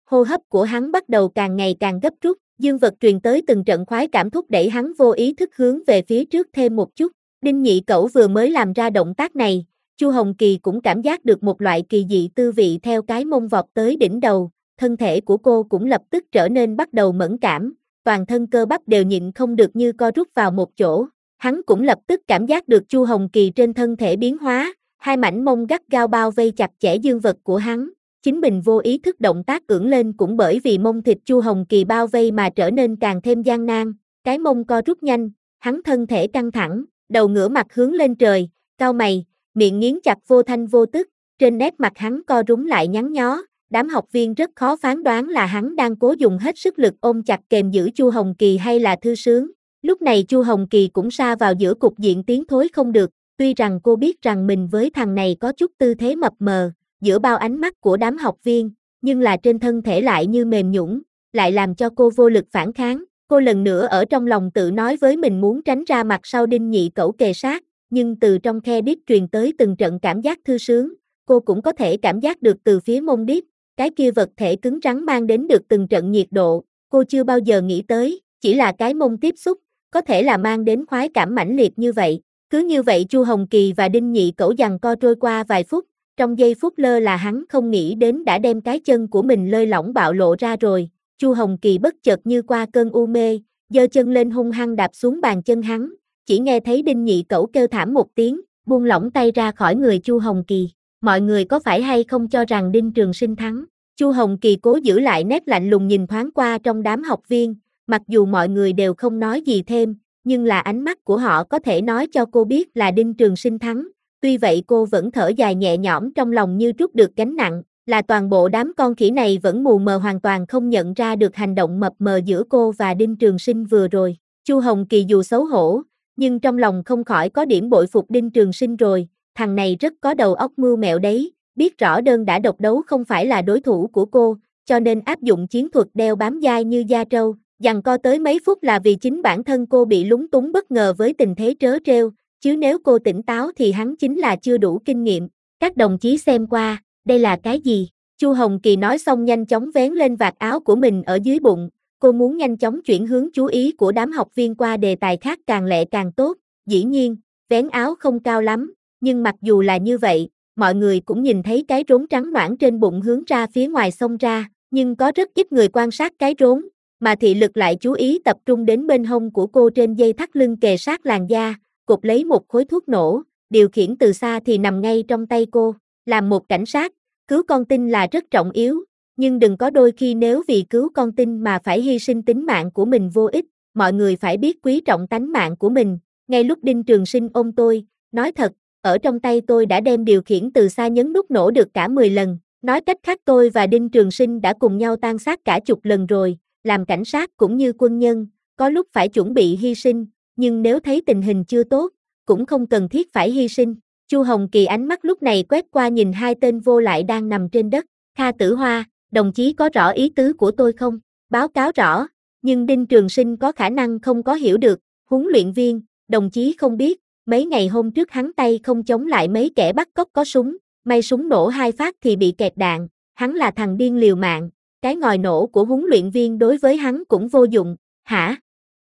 hô hấp của hắn bắt đầu càng ngày càng gấp rút, dương vật truyền tới từng trận khoái cảm thúc đẩy hắn vô ý thức hướng về phía trước thêm một chút. Đinh Nhị Cẩu vừa mới làm ra động tác này, Chu Hồng Kỳ cũng cảm giác được một loại kỳ dị tư vị theo cái mông vọt tới đỉnh đầu, thân thể của cô cũng lập tức trở nên bắt đầu mẫn cảm, toàn thân cơ bắp đều nhịn không được như co rút vào một chỗ. Hắn cũng lập tức cảm giác được Chu Hồng Kỳ trên thân thể biến hóa, hai mảnh mông gắt gao bao vây chặt chẽ dương vật của hắn. Chính mình vô ý thức động tác ưỡn lên cũng bởi vì mông thịt Chu Hồng Kỳ bao vây mà trở nên càng thêm gian nan, cái mông co rút nhanh, hắn thân thể căng thẳng, đầu ngửa mặt hướng lên trời, cau mày, miệng nghiến chặt vô thanh vô tức, trên nét mặt hắn co rúm lại nhăn nhó, đám học viên rất khó phán đoán là hắn đang cố dùng hết sức lực ôm chặt kềm giữ Chu Hồng Kỳ hay là thư sướng. Lúc này Chu Hồng Kỳ cũng sa vào giữa cục diện tiến thối không được, tuy rằng cô biết rằng mình với thằng này có chút tư thế mập mờ, giữa bao ánh mắt của đám học viên, nhưng là trên thân thể lại như mềm nhũn, lại làm cho cô vô lực phản kháng. Cô lần nữa ở trong lòng tự nói với mình muốn tránh ra mặt sau Đinh Nhị Cẩu kề sát, nhưng từ trong khe đít truyền tới từng trận cảm giác thư sướng, cô cũng có thể cảm giác được từ phía mông đít, cái kia vật thể cứng rắn mang đến được từng trận nhiệt độ, cô chưa bao giờ nghĩ tới, chỉ là cái mông tiếp xúc, có thể là mang đến khoái cảm mãnh liệt như vậy. Cứ như vậy Chu Hồng Kỳ và Đinh Nhị Cẩu giằng co trôi qua vài phút, trong giây phút lơ là hắn không nghĩ đến đã đem cái chân của mình lơi lỏng bạo lộ ra rồi. Chu Hồng Kỳ bất chợt như qua cơn u mê, giơ chân lên hung hăng đạp xuống bàn chân hắn, chỉ nghe thấy Đinh Nhị Cẩu kêu thảm một tiếng, buông lỏng tay ra khỏi người Chu Hồng Kỳ. Mọi người có phải hay không cho rằng Đinh Trường Sinh thắng? Chu Hồng Kỳ cố giữ lại nét lạnh lùng nhìn thoáng qua trong đám học viên, mặc dù mọi người đều không nói gì thêm, nhưng là ánh mắt của họ có thể nói cho cô biết là Đinh Trường Sinh thắng. Tuy vậy cô vẫn thở dài nhẹ nhõm trong lòng như trút được gánh nặng, là toàn bộ đám con khỉ này vẫn mù mờ hoàn toàn không nhận ra được hành động mập mờ giữa cô và Đinh Trường Sinh vừa rồi. Chu Hồng Kỳ dù xấu hổ, nhưng trong lòng không khỏi có điểm bội phục Đinh Trường Sinh rồi, thằng này rất có đầu óc mưu mẹo đấy, biết rõ đơn đã độc đấu không phải là đối thủ của cô, cho nên áp dụng chiến thuật đeo bám dai như da trâu, giằng co tới mấy phút là vì chính bản thân cô bị lúng túng bất ngờ với tình thế trớ trêu, chứ nếu cô tỉnh táo thì hắn chính là chưa đủ kinh nghiệm. Các đồng chí xem qua, đây là cái gì? Chu Hồng Kỳ nói xong nhanh chóng vén lên vạt áo của mình ở dưới bụng, cô muốn nhanh chóng chuyển hướng chú ý của đám học viên qua đề tài khác càng lẹ càng tốt. Dĩ nhiên, vén áo không cao lắm, nhưng mặc dù là như vậy, mọi người cũng nhìn thấy cái rốn trắng nõn trên bụng hướng ra phía ngoài xông ra, nhưng có rất ít người quan sát cái rốn, mà thị lực lại chú ý tập trung đến bên hông của cô trên dây thắt lưng kề sát làn da, cột lấy một khối thuốc nổ, điều khiển từ xa thì nằm ngay trong tay cô. Làm một cảnh sát, cứu con tin là rất trọng yếu, nhưng đừng có đôi khi nếu vì cứu con tin mà phải hy sinh tính mạng của mình vô ích, mọi người phải biết quý trọng tánh mạng của mình. Ngay lúc Đinh Trường Sinh ôm tôi, nói thật, ở trong tay tôi đã đem điều khiển từ xa nhấn nút nổ được cả 10 lần, nói cách khác tôi và Đinh Trường Sinh đã cùng nhau tan xác cả chục lần rồi, làm cảnh sát cũng như quân nhân, có lúc phải chuẩn bị hy sinh, nhưng nếu thấy tình hình chưa tốt, cũng không cần thiết phải hy sinh. Chu Hồng Kỳ ánh mắt lúc này quét qua nhìn hai tên vô lại đang nằm trên đất. Kha Tử Hoa, đồng chí có rõ ý tứ của tôi không? Báo cáo rõ, nhưng Đinh Trường Sinh có khả năng không có hiểu được. Huấn luyện viên, đồng chí không biết, mấy ngày hôm trước hắn tay không chống lại mấy kẻ bắt cóc có súng, may súng nổ 2 phát thì bị kẹt đạn, hắn là thằng điên liều mạng, cái ngòi nổ của huấn luyện viên đối với hắn cũng vô dụng. Hả?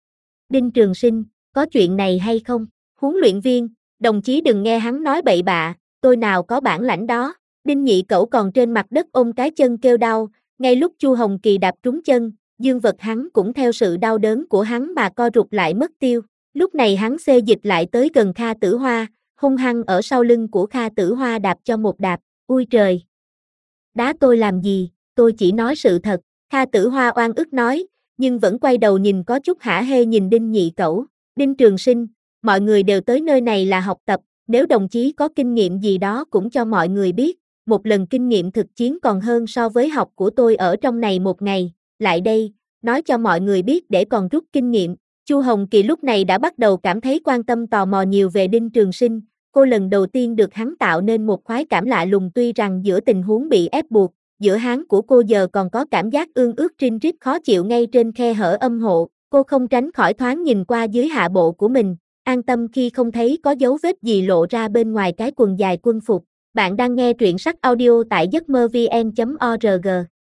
Đinh Trường Sinh, có chuyện này hay không? Huấn luyện viên, đồng chí đừng nghe hắn nói bậy bạ, tôi nào có bản lãnh đó. Đinh Nhị Cẩu còn trên mặt đất ôm cái chân kêu đau, ngay lúc Chu Hồng Kỳ đạp trúng chân, dương vật hắn cũng theo sự đau đớn của hắn mà co rụt lại mất tiêu. Lúc này hắn xê dịch lại tới gần Kha Tử Hoa, hung hăng ở sau lưng của Kha Tử Hoa đạp cho một đạp. Ui trời! Đá tôi làm gì, tôi chỉ nói sự thật. Kha Tử Hoa oan ức nói, nhưng vẫn quay đầu nhìn có chút hả hê nhìn Đinh Nhị Cẩu. Đinh Trường Sinh, mọi người đều tới nơi này là học tập, nếu đồng chí có kinh nghiệm gì đó cũng cho mọi người biết, một lần kinh nghiệm thực chiến còn hơn so với học của tôi ở trong này một ngày, lại đây, nói cho mọi người biết để còn rút kinh nghiệm. Chu Hồng Kỳ lúc này đã bắt đầu cảm thấy quan tâm tò mò nhiều về Đinh Trường Sinh, cô lần đầu tiên được hắn tạo nên một khoái cảm lạ lùng tuy rằng giữa tình huống bị ép buộc, giữa hắn của cô giờ còn có cảm giác ương ướt rin rít khó chịu ngay trên khe hở âm hộ, cô không tránh khỏi thoáng nhìn qua dưới hạ bộ của mình, an tâm khi không thấy có dấu vết gì lộ ra bên ngoài cái quần dài quân phục. Bạn đang nghe truyện sách audio tại giấc mơ vn.org.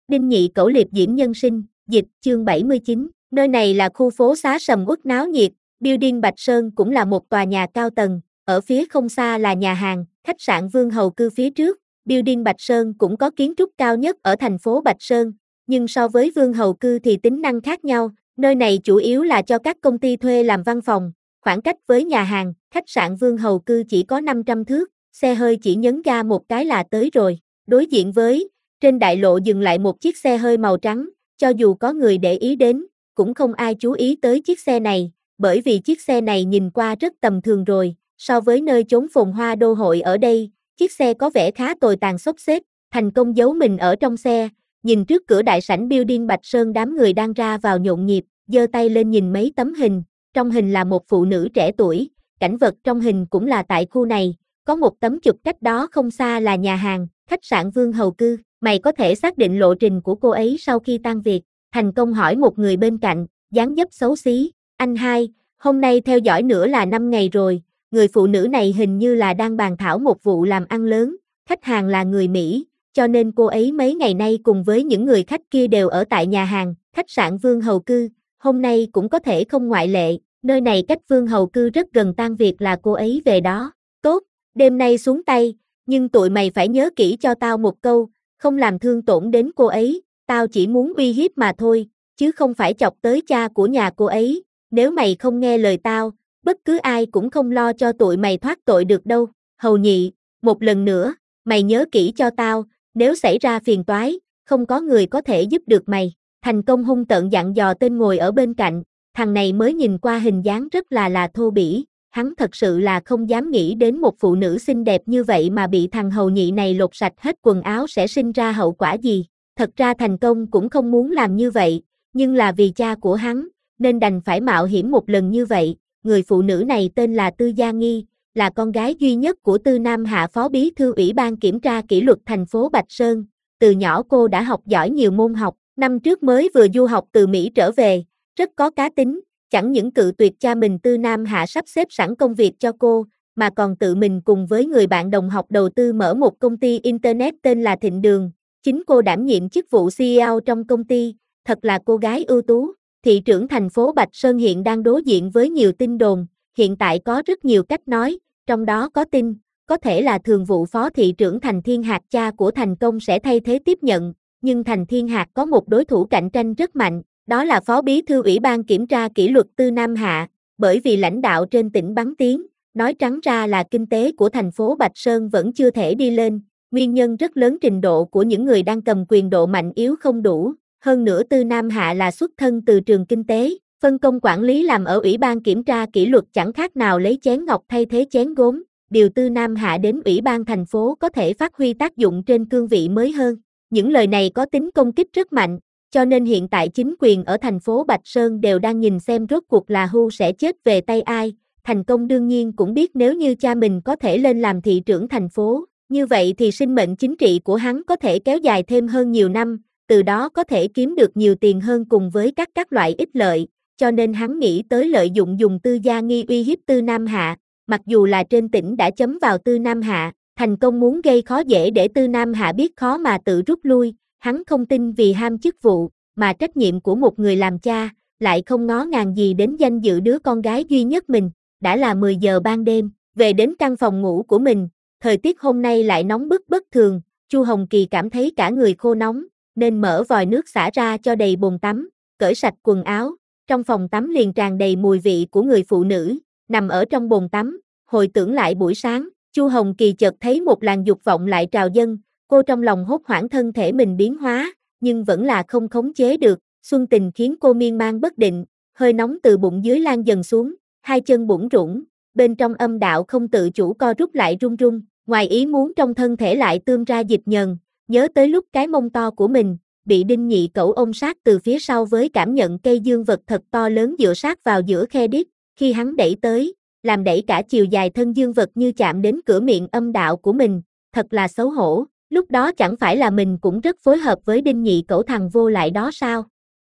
Đinh Nhị Cẩu Liệp Diễm Nhân Sinh, dịch, chương 79. Nơi này là khu phố xá sầm uất náo nhiệt, Building Bạch Sơn cũng là một tòa nhà cao tầng, ở phía không xa là nhà hàng, khách sạn Vương Hầu Cư phía trước. Building Bạch Sơn cũng có kiến trúc cao nhất ở thành phố Bạch Sơn, nhưng so với Vương Hầu Cư thì tính năng khác nhau, nơi này chủ yếu là cho các công ty thuê làm văn phòng, khoảng cách với nhà hàng, khách sạn Vương Hầu Cư chỉ có 500 thước, xe hơi chỉ nhấn ga một cái là tới rồi. Đối diện với, trên đại lộ dừng lại một chiếc xe hơi màu trắng, cho dù có người để ý đến, cũng không ai chú ý tới chiếc xe này, bởi vì chiếc xe này nhìn qua rất tầm thường rồi, so với nơi chốn phồn hoa đô hội ở đây, chiếc xe có vẻ khá tồi tàn xốc xếch. Thành Công giấu mình ở trong xe, nhìn trước cửa đại sảnh Building Bạch Sơn đám người đang ra vào nhộn nhịp, giơ tay lên nhìn mấy tấm hình, trong hình là một phụ nữ trẻ tuổi, cảnh vật trong hình cũng là tại khu này, có một tấm chụp cách đó không xa là nhà hàng, khách sạn Vương Hầu Cư, mày có thể xác định lộ trình của cô ấy sau khi tan việc. Thành Công hỏi một người bên cạnh, dáng dấp xấu xí, anh hai, hôm nay theo dõi nữa là 5 ngày rồi, người phụ nữ này hình như là đang bàn thảo một vụ làm ăn lớn, khách hàng là người Mỹ, cho nên cô ấy mấy ngày nay cùng với những người khách kia đều ở tại nhà hàng, khách sạn Vương Hầu Cư, hôm nay cũng có thể không ngoại lệ, nơi này cách Vương Hầu Cư rất gần, tan việc là cô ấy về đó. Tốt, đêm nay xuống tay, nhưng tụi mày phải nhớ kỹ cho tao một câu, không làm thương tổn đến cô ấy, tao chỉ muốn uy hiếp mà thôi, chứ không phải chọc tới cha của nhà cô ấy, nếu mày không nghe lời tao, bất cứ ai cũng không lo cho tụi mày thoát tội được đâu. Hầu Nhị, một lần nữa, mày nhớ kỹ cho tao, nếu xảy ra phiền toái, không có người có thể giúp được mày. Thành Công hung tợn dặn dò tên ngồi ở bên cạnh, thằng này mới nhìn qua hình dáng rất là thô bỉ, hắn thật sự là không dám nghĩ đến một phụ nữ xinh đẹp như vậy mà bị thằng Hầu Nhị này lột sạch hết quần áo sẽ sinh ra hậu quả gì. Thật ra Thành Công cũng không muốn làm như vậy, nhưng là vì cha của hắn, nên đành phải mạo hiểm một lần như vậy. Người phụ nữ này tên là Tư Gia Nghi, là con gái duy nhất của Tư Nam Hạ, phó bí thư Ủy ban kiểm tra kỷ luật thành phố Bạch Sơn. Từ nhỏ cô đã học giỏi nhiều môn học, năm trước mới vừa du học từ Mỹ trở về, rất có cá tính, chẳng những cự tuyệt cha mình Tư Nam Hạ sắp xếp sẵn công việc cho cô, mà còn tự mình cùng với người bạn đồng học đầu tư mở một công ty Internet tên là Thịnh Đường, chính cô đảm nhiệm chức vụ CEO trong công ty, thật là cô gái ưu tú. Thị trưởng thành phố Bạch Sơn hiện đang đối diện với nhiều tin đồn, hiện tại có rất nhiều cách nói, trong đó có tin, có thể là thường vụ phó thị trưởng Thành Thiên Hạc, cha của Thành Công sẽ thay thế tiếp nhận, nhưng Thành Thiên Hạc có một đối thủ cạnh tranh rất mạnh, đó là phó bí thư Ủy ban kiểm tra kỷ luật Tư Nam Hạ, bởi vì lãnh đạo trên tỉnh bắn tiếng, nói trắng ra là kinh tế của thành phố Bạch Sơn vẫn chưa thể đi lên, nguyên nhân rất lớn trình độ của những người đang cầm quyền độ mạnh yếu không đủ. Hơn nữa Tư Nam Hạ là xuất thân từ trường kinh tế, phân công quản lý làm ở Ủy ban kiểm tra kỷ luật chẳng khác nào lấy chén ngọc thay thế chén gốm, điều Tư Nam Hạ đến Ủy ban thành phố có thể phát huy tác dụng trên cương vị mới hơn. Những lời này có tính công kích rất mạnh, cho nên hiện tại chính quyền ở thành phố Bạch Sơn đều đang nhìn xem rốt cuộc là Hu sẽ chết về tay ai. Thành Công đương nhiên cũng biết nếu như cha mình có thể lên làm thị trưởng thành phố, như vậy thì sinh mệnh chính trị của hắn có thể kéo dài thêm hơn nhiều năm, từ đó có thể kiếm được nhiều tiền hơn cùng với các loại ích lợi, cho nên hắn nghĩ tới lợi dụng dùng Tư Gia Nghi uy hiếp Tư Nam Hạ, mặc dù là trên tỉnh đã chấm vào Tư Nam Hạ, Thành Công muốn gây khó dễ để Tư Nam Hạ biết khó mà tự rút lui, hắn không tin vì ham chức vụ, mà trách nhiệm của một người làm cha, lại không ngó ngàng gì đến danh dự đứa con gái duy nhất mình. Đã là 10 giờ ban đêm, về đến căn phòng ngủ của mình, thời tiết hôm nay lại nóng bức bất thường, Chu Hồng Kỳ cảm thấy cả người khô nóng, nên mở vòi nước xả ra cho đầy bồn tắm, cởi sạch quần áo, trong phòng tắm liền tràn đầy mùi vị của người phụ nữ, nằm ở trong bồn tắm, hồi tưởng lại buổi sáng, Chu Hồng Kỳ chợt thấy một làn dục vọng lại trào dâng, cô trong lòng hốt hoảng, thân thể mình biến hóa, nhưng vẫn là không khống chế được, xuân tình khiến cô miên man bất định, hơi nóng từ bụng dưới lan dần xuống, hai chân bủn rủn, bên trong âm đạo không tự chủ co rút lại run run, ngoài ý muốn trong thân thể lại tươm ra dịch nhờn, nhớ tới lúc cái mông to của mình bị Đinh Nhị Cẩu ôm sát từ phía sau với cảm nhận cây dương vật thật to lớn dựa sát vào giữa khe đít, khi hắn đẩy tới, làm đẩy cả chiều dài thân dương vật như chạm đến cửa miệng âm đạo của mình, thật là xấu hổ, lúc đó chẳng phải là mình cũng rất phối hợp với Đinh Nhị Cẩu thằng vô lại đó sao?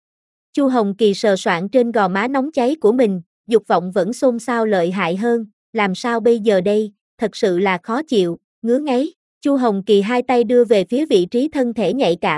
Chu Hồng Kỳ sờ soạng trên gò má nóng cháy của mình, dục vọng vẫn xôn xao lợi hại hơn, làm sao bây giờ đây, thật sự là khó chịu, ngứa ngáy. Chu Hồng Kỳ hai tay đưa về phía vị trí thân thể nhạy cảm,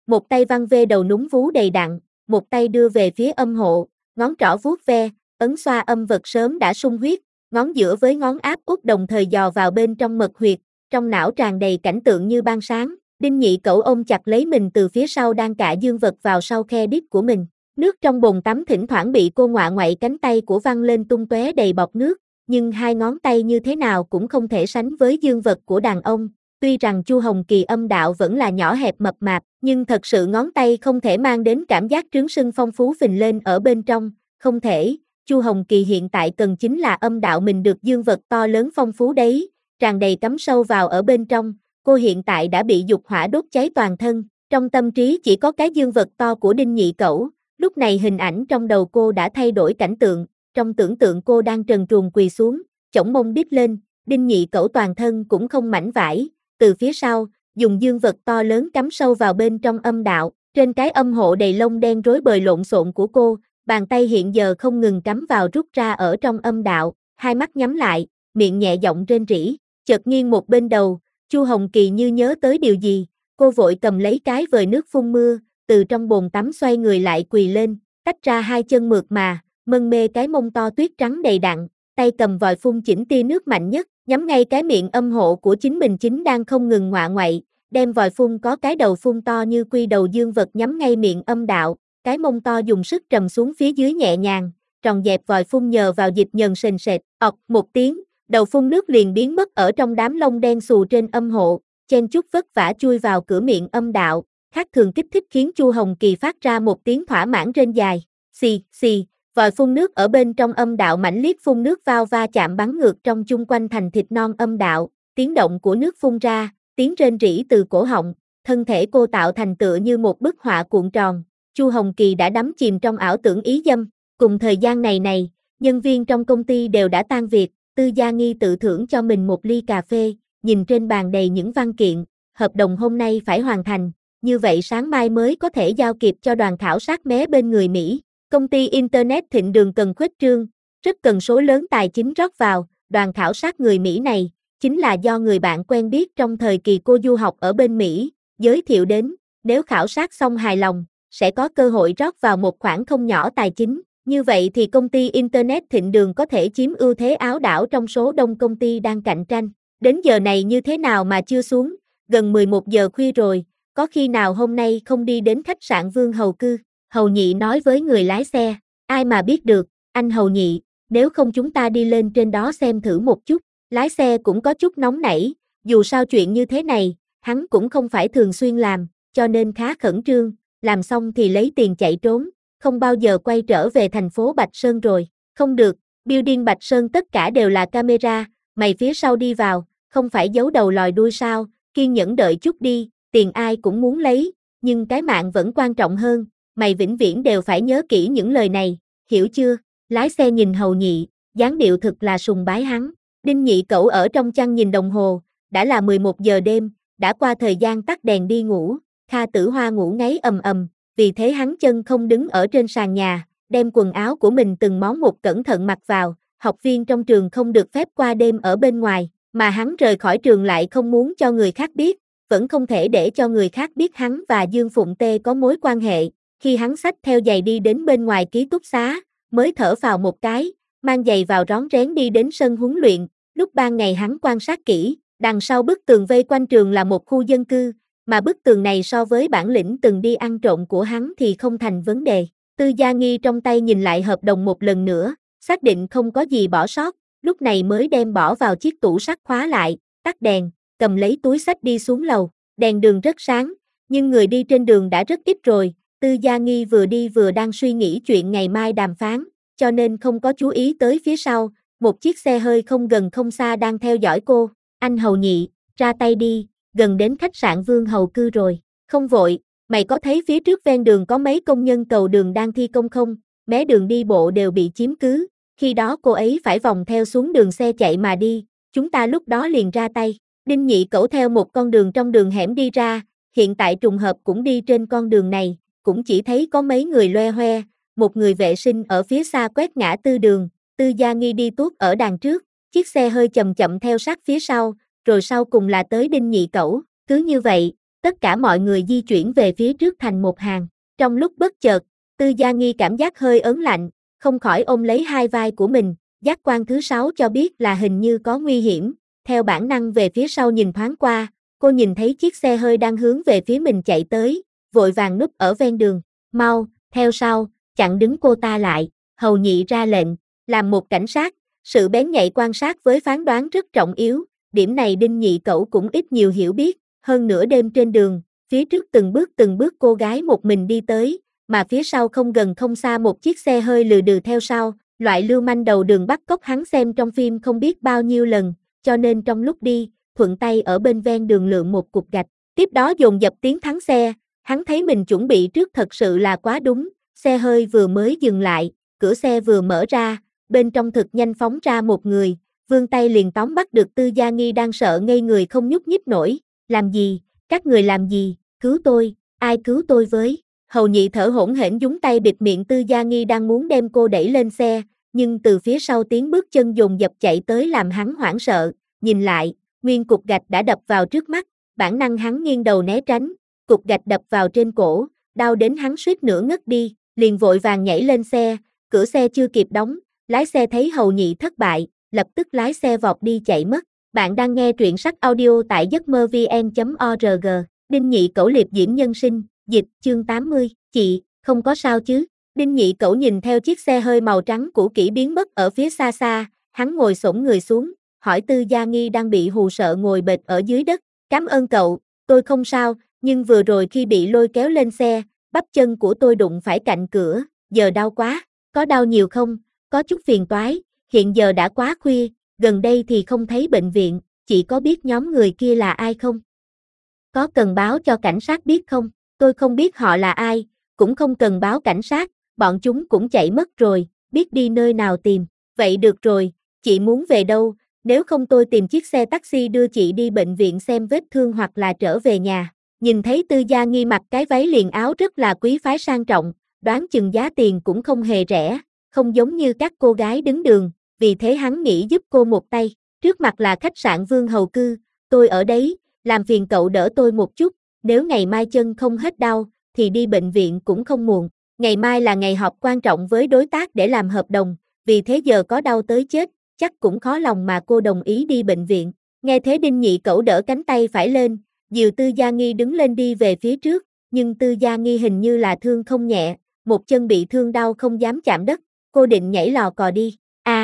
một tay văng về đầu núm vú đầy đặn, một tay đưa về phía âm hộ, ngón trỏ vuốt ve, ấn xoa âm vật sớm đã sung huyết, ngón giữa với ngón áp út đồng thời dò vào bên trong mật huyệt, trong não tràn đầy cảnh tượng như ban sáng. Đinh Nhị Cẩu ôm chặt lấy mình từ phía sau đang cạ dương vật vào sau khe đít của mình. Nước trong bồn tắm thỉnh thoảng bị cô ngoạ ngoại cánh tay của văng lên tung tóe đầy bọt nước, nhưng hai ngón tay như thế nào cũng không thể sánh với dương vật của đàn ông. Tuy rằng Chu Hồng Kỳ âm đạo vẫn là nhỏ hẹp mập mạp, nhưng thật sự ngón tay không thể mang đến cảm giác trướng sưng phong phú phình lên ở bên trong, không thể. Chu Hồng Kỳ hiện tại cần chính là âm đạo mình được dương vật to lớn phong phú đấy, tràn đầy cắm sâu vào ở bên trong. Cô hiện tại đã bị dục hỏa đốt cháy toàn thân, trong tâm trí chỉ có cái dương vật to của Đinh Nhị Cẩu. Lúc này hình ảnh trong đầu cô đã thay đổi cảnh tượng, trong tưởng tượng cô đang trần truồng quỳ xuống, chổng mông đít lên, Đinh Nhị Cẩu toàn thân cũng không mảnh vải, từ phía sau, dùng dương vật to lớn cắm sâu vào bên trong âm đạo, trên cái âm hộ đầy lông đen rối bời lộn xộn của cô, bàn tay hiện giờ không ngừng cắm vào rút ra ở trong âm đạo, hai mắt nhắm lại, miệng nhẹ giọng rên rỉ, chợt nghiêng một bên đầu, Chu Hồng Kỳ như nhớ tới điều gì, cô vội cầm lấy cái vòi nước phun mưa, từ trong bồn tắm xoay người lại quỳ lên, tách ra hai chân mượt mà, mân mê cái mông to tuyết trắng đầy đặn, tay cầm vòi phun chỉnh tia nước mạnh nhất, nhắm ngay cái miệng âm hộ của chính mình chính đang không ngừng ngoạ ngoại, đem vòi phun có cái đầu phun to như quy đầu dương vật nhắm ngay miệng âm đạo, cái mông to dùng sức trầm xuống phía dưới nhẹ nhàng, tròn dẹp vòi phun nhờ vào dịch nhờn sền sệt, ọc một tiếng, đầu phun nước liền biến mất ở trong đám lông đen xù trên âm hộ, chen chút vất vả chui vào cửa miệng âm đạo, khác thường kích thích khiến Chu Hồng Kỳ phát ra một tiếng thỏa mãn rên dài, xì xì, vòi phun nước ở bên trong âm đạo mãnh liệt phun nước vào va chạm bắn ngược trong chung quanh thành thịt non âm đạo, tiếng động của nước phun ra, tiếng rên rỉ từ cổ họng, thân thể cô tạo thành tựa như một bức họa cuộn tròn. Chu Hồng Kỳ đã đắm chìm trong ảo tưởng ý dâm, cùng thời gian này, nhân viên trong công ty đều đã tan việc, Tư Gia Nghi tự thưởng cho mình một ly cà phê, nhìn trên bàn đầy những văn kiện, hợp đồng hôm nay phải hoàn thành, như vậy sáng mai mới có thể giao kịp cho đoàn khảo sát mé bên người Mỹ. Công ty Internet Thịnh Đường cần khuếch trương, rất cần số lớn tài chính rót vào, đoàn khảo sát người Mỹ này, chính là do người bạn quen biết trong thời kỳ cô du học ở bên Mỹ, giới thiệu đến, nếu khảo sát xong hài lòng, sẽ có cơ hội rót vào một khoản không nhỏ tài chính, như vậy thì công ty Internet Thịnh Đường có thể chiếm ưu thế áo đảo trong số đông công ty đang cạnh tranh. Đến giờ này như thế nào mà chưa xuống, gần 11 giờ khuya rồi, có khi nào hôm nay không đi đến khách sạn Vương Hầu Cư? Hầu Nhị nói với người lái xe, ai mà biết được, anh Hầu Nhị, nếu không chúng ta đi lên trên đó xem thử một chút, lái xe cũng có chút nóng nảy, dù sao chuyện như thế này, hắn cũng không phải thường xuyên làm, cho nên khá khẩn trương, làm xong thì lấy tiền chạy trốn, không bao giờ quay trở về thành phố Bạch Sơn rồi, không được, building Bạch Sơn tất cả đều là camera, mày phía sau đi vào, không phải giấu đầu lòi đuôi sao, kiên nhẫn đợi chút đi, tiền ai cũng muốn lấy, nhưng cái mạng vẫn quan trọng hơn, mày vĩnh viễn đều phải nhớ kỹ những lời này, hiểu chưa? Lái xe nhìn Hầu Nhị, dáng điệu thực là sùng bái hắn. Đinh Nhị Cẩu ở trong chăn nhìn đồng hồ, đã là 11 giờ đêm, đã qua thời gian tắt đèn đi ngủ, Kha Tử Hoa ngủ ngáy ầm ầm, vì thế hắn chân không đứng ở trên sàn nhà, đem quần áo của mình từng món một cẩn thận mặc vào, học viên trong trường không được phép qua đêm ở bên ngoài, mà hắn rời khỏi trường lại không muốn cho người khác biết, vẫn không thể để cho người khác biết hắn và Dương Phụng Tê có mối quan hệ, khi hắn xách theo giày đi đến bên ngoài ký túc xá, mới thở phào một cái, mang giày vào rón rén đi đến sân huấn luyện, lúc ban ngày hắn quan sát kỹ, đằng sau bức tường vây quanh trường là một khu dân cư, mà bức tường này so với bản lĩnh từng đi ăn trộm của hắn thì không thành vấn đề. Tư Gia Nghi trong tay nhìn lại hợp đồng một lần nữa, xác định không có gì bỏ sót, lúc này mới đem bỏ vào chiếc tủ sắt khóa lại, tắt đèn, cầm lấy túi xách đi xuống lầu, đèn đường rất sáng, nhưng người đi trên đường đã rất ít rồi, Tư Gia Nghi vừa đi vừa đang suy nghĩ chuyện ngày mai đàm phán, cho nên không có chú ý tới phía sau, một chiếc xe hơi không gần không xa đang theo dõi cô, anh Hầu Nhị, ra tay đi, gần đến khách sạn Vương Hầu Cư rồi, không vội, mày có thấy phía trước ven đường có mấy công nhân cầu đường đang thi công không, mé đường đi bộ đều bị chiếm cứ, khi đó cô ấy phải vòng theo xuống đường xe chạy mà đi, chúng ta lúc đó liền ra tay. Đinh Nhị Cẩu theo một con đường trong đường hẻm đi ra, hiện tại trùng hợp cũng đi trên con đường này, cũng chỉ thấy có mấy người loe hoe, một người vệ sinh ở phía xa quét ngã tư đường, Tư Gia Nghi đi tuốt ở đằng trước, chiếc xe hơi chậm chậm theo sát phía sau, rồi sau cùng là tới Đinh Nhị Cẩu, cứ như vậy, tất cả mọi người di chuyển về phía trước thành một hàng. Trong lúc bất chợt, Tư Gia Nghi cảm giác hơi ớn lạnh, không khỏi ôm lấy hai vai của mình, giác quan thứ 6 cho biết là hình như có nguy hiểm, theo bản năng về phía sau nhìn thoáng qua, cô nhìn thấy chiếc xe hơi đang hướng về phía mình chạy tới, vội vàng núp ở ven đường, mau, theo sau, chặn đứng cô ta lại, Hầu Nhị ra lệnh, làm một cảnh sát, sự bén nhạy quan sát với phán đoán rất trọng yếu, điểm này Đinh Nhị Cẩu cũng ít nhiều hiểu biết, hơn nửa đêm trên đường, phía trước từng bước cô gái một mình đi tới, mà phía sau không gần không xa một chiếc xe hơi lừ đừ theo sau, loại lưu manh đầu đường bắt cóc hắn xem trong phim không biết bao nhiêu lần, cho nên trong lúc đi, thuận tay ở bên ven đường lượm một cục gạch, tiếp đó dồn dập tiếng thắng xe, hắn thấy mình chuẩn bị trước thật sự là quá đúng, xe hơi vừa mới dừng lại, cửa xe vừa mở ra, bên trong thực nhanh phóng ra một người, vươn tay liền tóm bắt được Tư Gia Nghi đang sợ ngây người không nhúc nhích nổi, làm gì, các người làm gì, cứu tôi, ai cứu tôi với, Hầu Nhị thở hổn hển nhúng tay bịt miệng Tư Gia Nghi đang muốn đem cô đẩy lên xe, nhưng từ phía sau tiếng bước chân dồn dập chạy tới làm hắn hoảng sợ, nhìn lại, nguyên cục gạch đã đập vào trước mắt, bản năng hắn nghiêng đầu né tránh, cục gạch đập vào trên cổ, đau đến hắn suýt nữa ngất đi, liền vội vàng nhảy lên xe, cửa xe chưa kịp đóng, lái xe thấy Hầu Nhị thất bại, lập tức lái xe vọt đi chạy mất. Bạn đang nghe truyện sách audio tại giấc mơ vn.org, Đinh Nhị Cẩu liệp diễm nhân sinh, dịch, chương 80, chị, không có sao chứ? Đinh Nhị Cẩu nhìn theo chiếc xe hơi màu trắng cũ kỹ biến mất ở phía xa xa, hắn ngồi xổm người xuống, hỏi Tư Gia Nghi đang bị hù sợ ngồi bệt ở dưới đất, cảm ơn cậu, tôi không sao, nhưng vừa rồi khi bị lôi kéo lên xe, bắp chân của tôi đụng phải cạnh cửa, giờ đau quá, có đau nhiều không, có chút phiền toái, hiện giờ đã quá khuya, gần đây thì không thấy bệnh viện, chị có biết nhóm người kia là ai không? Có cần báo cho cảnh sát biết không? Tôi không biết họ là ai, cũng không cần báo cảnh sát, bọn chúng cũng chạy mất rồi, biết đi nơi nào tìm. Vậy được rồi, chị muốn về đâu, nếu không tôi tìm chiếc xe taxi đưa chị đi bệnh viện xem vết thương hoặc là trở về nhà. Nhìn thấy Tư Gia Nghi mặc cái váy liền áo rất là quý phái sang trọng, đoán chừng giá tiền cũng không hề rẻ, không giống như các cô gái đứng đường, vì thế hắn nghĩ giúp cô một tay. Trước mặt là khách sạn Vương Hầu Cư, tôi ở đấy, làm phiền cậu đỡ tôi một chút, nếu ngày mai chân không hết đau, thì đi bệnh viện cũng không muộn. Ngày mai là ngày họp quan trọng với đối tác để làm hợp đồng, vì thế giờ có đau tới chết, chắc cũng khó lòng mà cô đồng ý đi bệnh viện. Nghe thế Đinh Nhị Cẩu đỡ cánh tay phải lên, dìu Tư Gia Nghi đứng lên đi về phía trước, nhưng Tư Gia Nghi hình như là thương không nhẹ, một chân bị thương đau không dám chạm đất, cô định nhảy lò cò đi.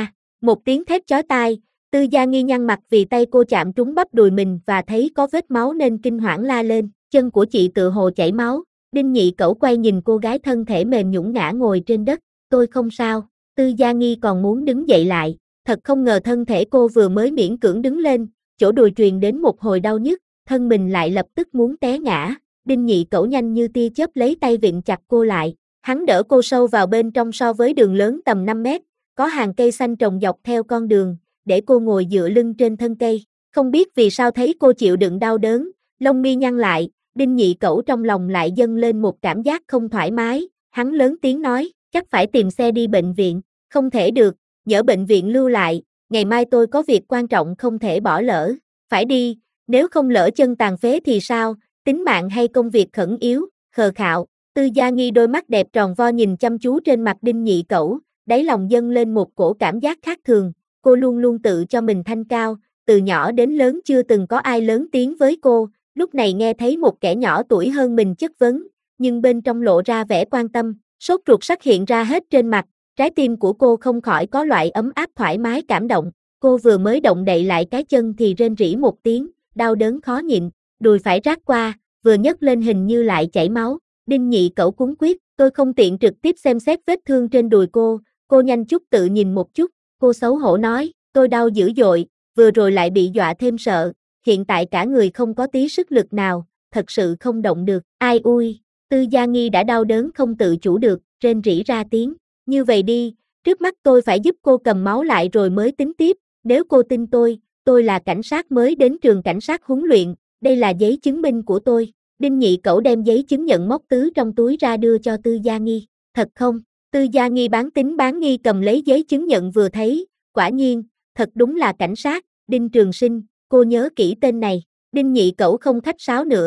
Một tiếng thét chói tai, Tư Gia Nghi nhăn mặt vì tay cô chạm trúng bắp đùi mình và thấy có vết máu nên kinh hoảng la lên, chân của chị tự hồ chảy máu. Đinh Nhị Cẩu quay nhìn cô gái thân thể mềm nhũn ngã ngồi trên đất, tôi không sao. Tư Gia Nghi còn muốn đứng dậy lại, thật không ngờ thân thể cô vừa mới miễn cưỡng đứng lên, chỗ đùi truyền đến một hồi đau nhức, thân mình lại lập tức muốn té ngã. Đinh Nhị Cẩu nhanh như tia chớp lấy tay vịn chặt cô lại, hắn đỡ cô sâu vào bên trong so với đường lớn tầm 5 mét, có hàng cây xanh trồng dọc theo con đường, để cô ngồi dựa lưng trên thân cây. Không biết vì sao thấy cô chịu đựng đau đớn, lông mi nhăn lại, Đinh Nhị Cẩu trong lòng lại dâng lên một cảm giác không thoải mái, hắn lớn tiếng nói, chắc phải tìm xe đi bệnh viện, không thể được, nhỡ bệnh viện lưu lại, ngày mai tôi có việc quan trọng không thể bỏ lỡ, phải đi, nếu không lỡ chân tàn phế thì sao, tính mạng hay công việc khẩn yếu, khờ khạo. Tư Gia Nghi đôi mắt đẹp tròn vo nhìn chăm chú trên mặt Đinh Nhị Cẩu, đáy lòng dâng lên một cổ cảm giác khác thường, cô luôn luôn tự cho mình thanh cao, từ nhỏ đến lớn chưa từng có ai lớn tiếng với cô, lúc này nghe thấy một kẻ nhỏ tuổi hơn mình chất vấn, nhưng bên trong lộ ra vẻ quan tâm, sốt ruột sắc hiện ra hết trên mặt, trái tim của cô không khỏi có loại ấm áp thoải mái cảm động, cô vừa mới động đậy lại cái chân thì rên rỉ một tiếng, đau đớn khó nhịn, đùi phải rát qua, vừa nhấc lên hình như lại chảy máu. Đinh Nhị Cẩu cuống quýt, tôi không tiện trực tiếp xem xét vết thương trên đùi cô nhanh chút tự nhìn một chút, cô xấu hổ nói, tôi đau dữ dội, vừa rồi lại bị dọa thêm sợ, hiện tại cả người không có tí sức lực nào, thật sự không động được, ai ui, Tư Gia Nghi đã đau đớn không tự chủ được, rên rỉ ra tiếng, như vậy đi, trước mắt tôi phải giúp cô cầm máu lại rồi mới tính tiếp, nếu cô tin tôi là cảnh sát mới đến trường cảnh sát huấn luyện, đây là giấy chứng minh của tôi. Đinh Nhị Cẩu đem giấy chứng nhận móc tứ trong túi ra đưa cho Tư Gia Nghi, thật không? Tư Gia Nghi bán tín bán nghi cầm lấy giấy chứng nhận vừa thấy, quả nhiên, thật đúng là cảnh sát, Đinh Trường Sinh, cô nhớ kỹ tên này. Đinh Nhị Cẩu không khách sáo nữa,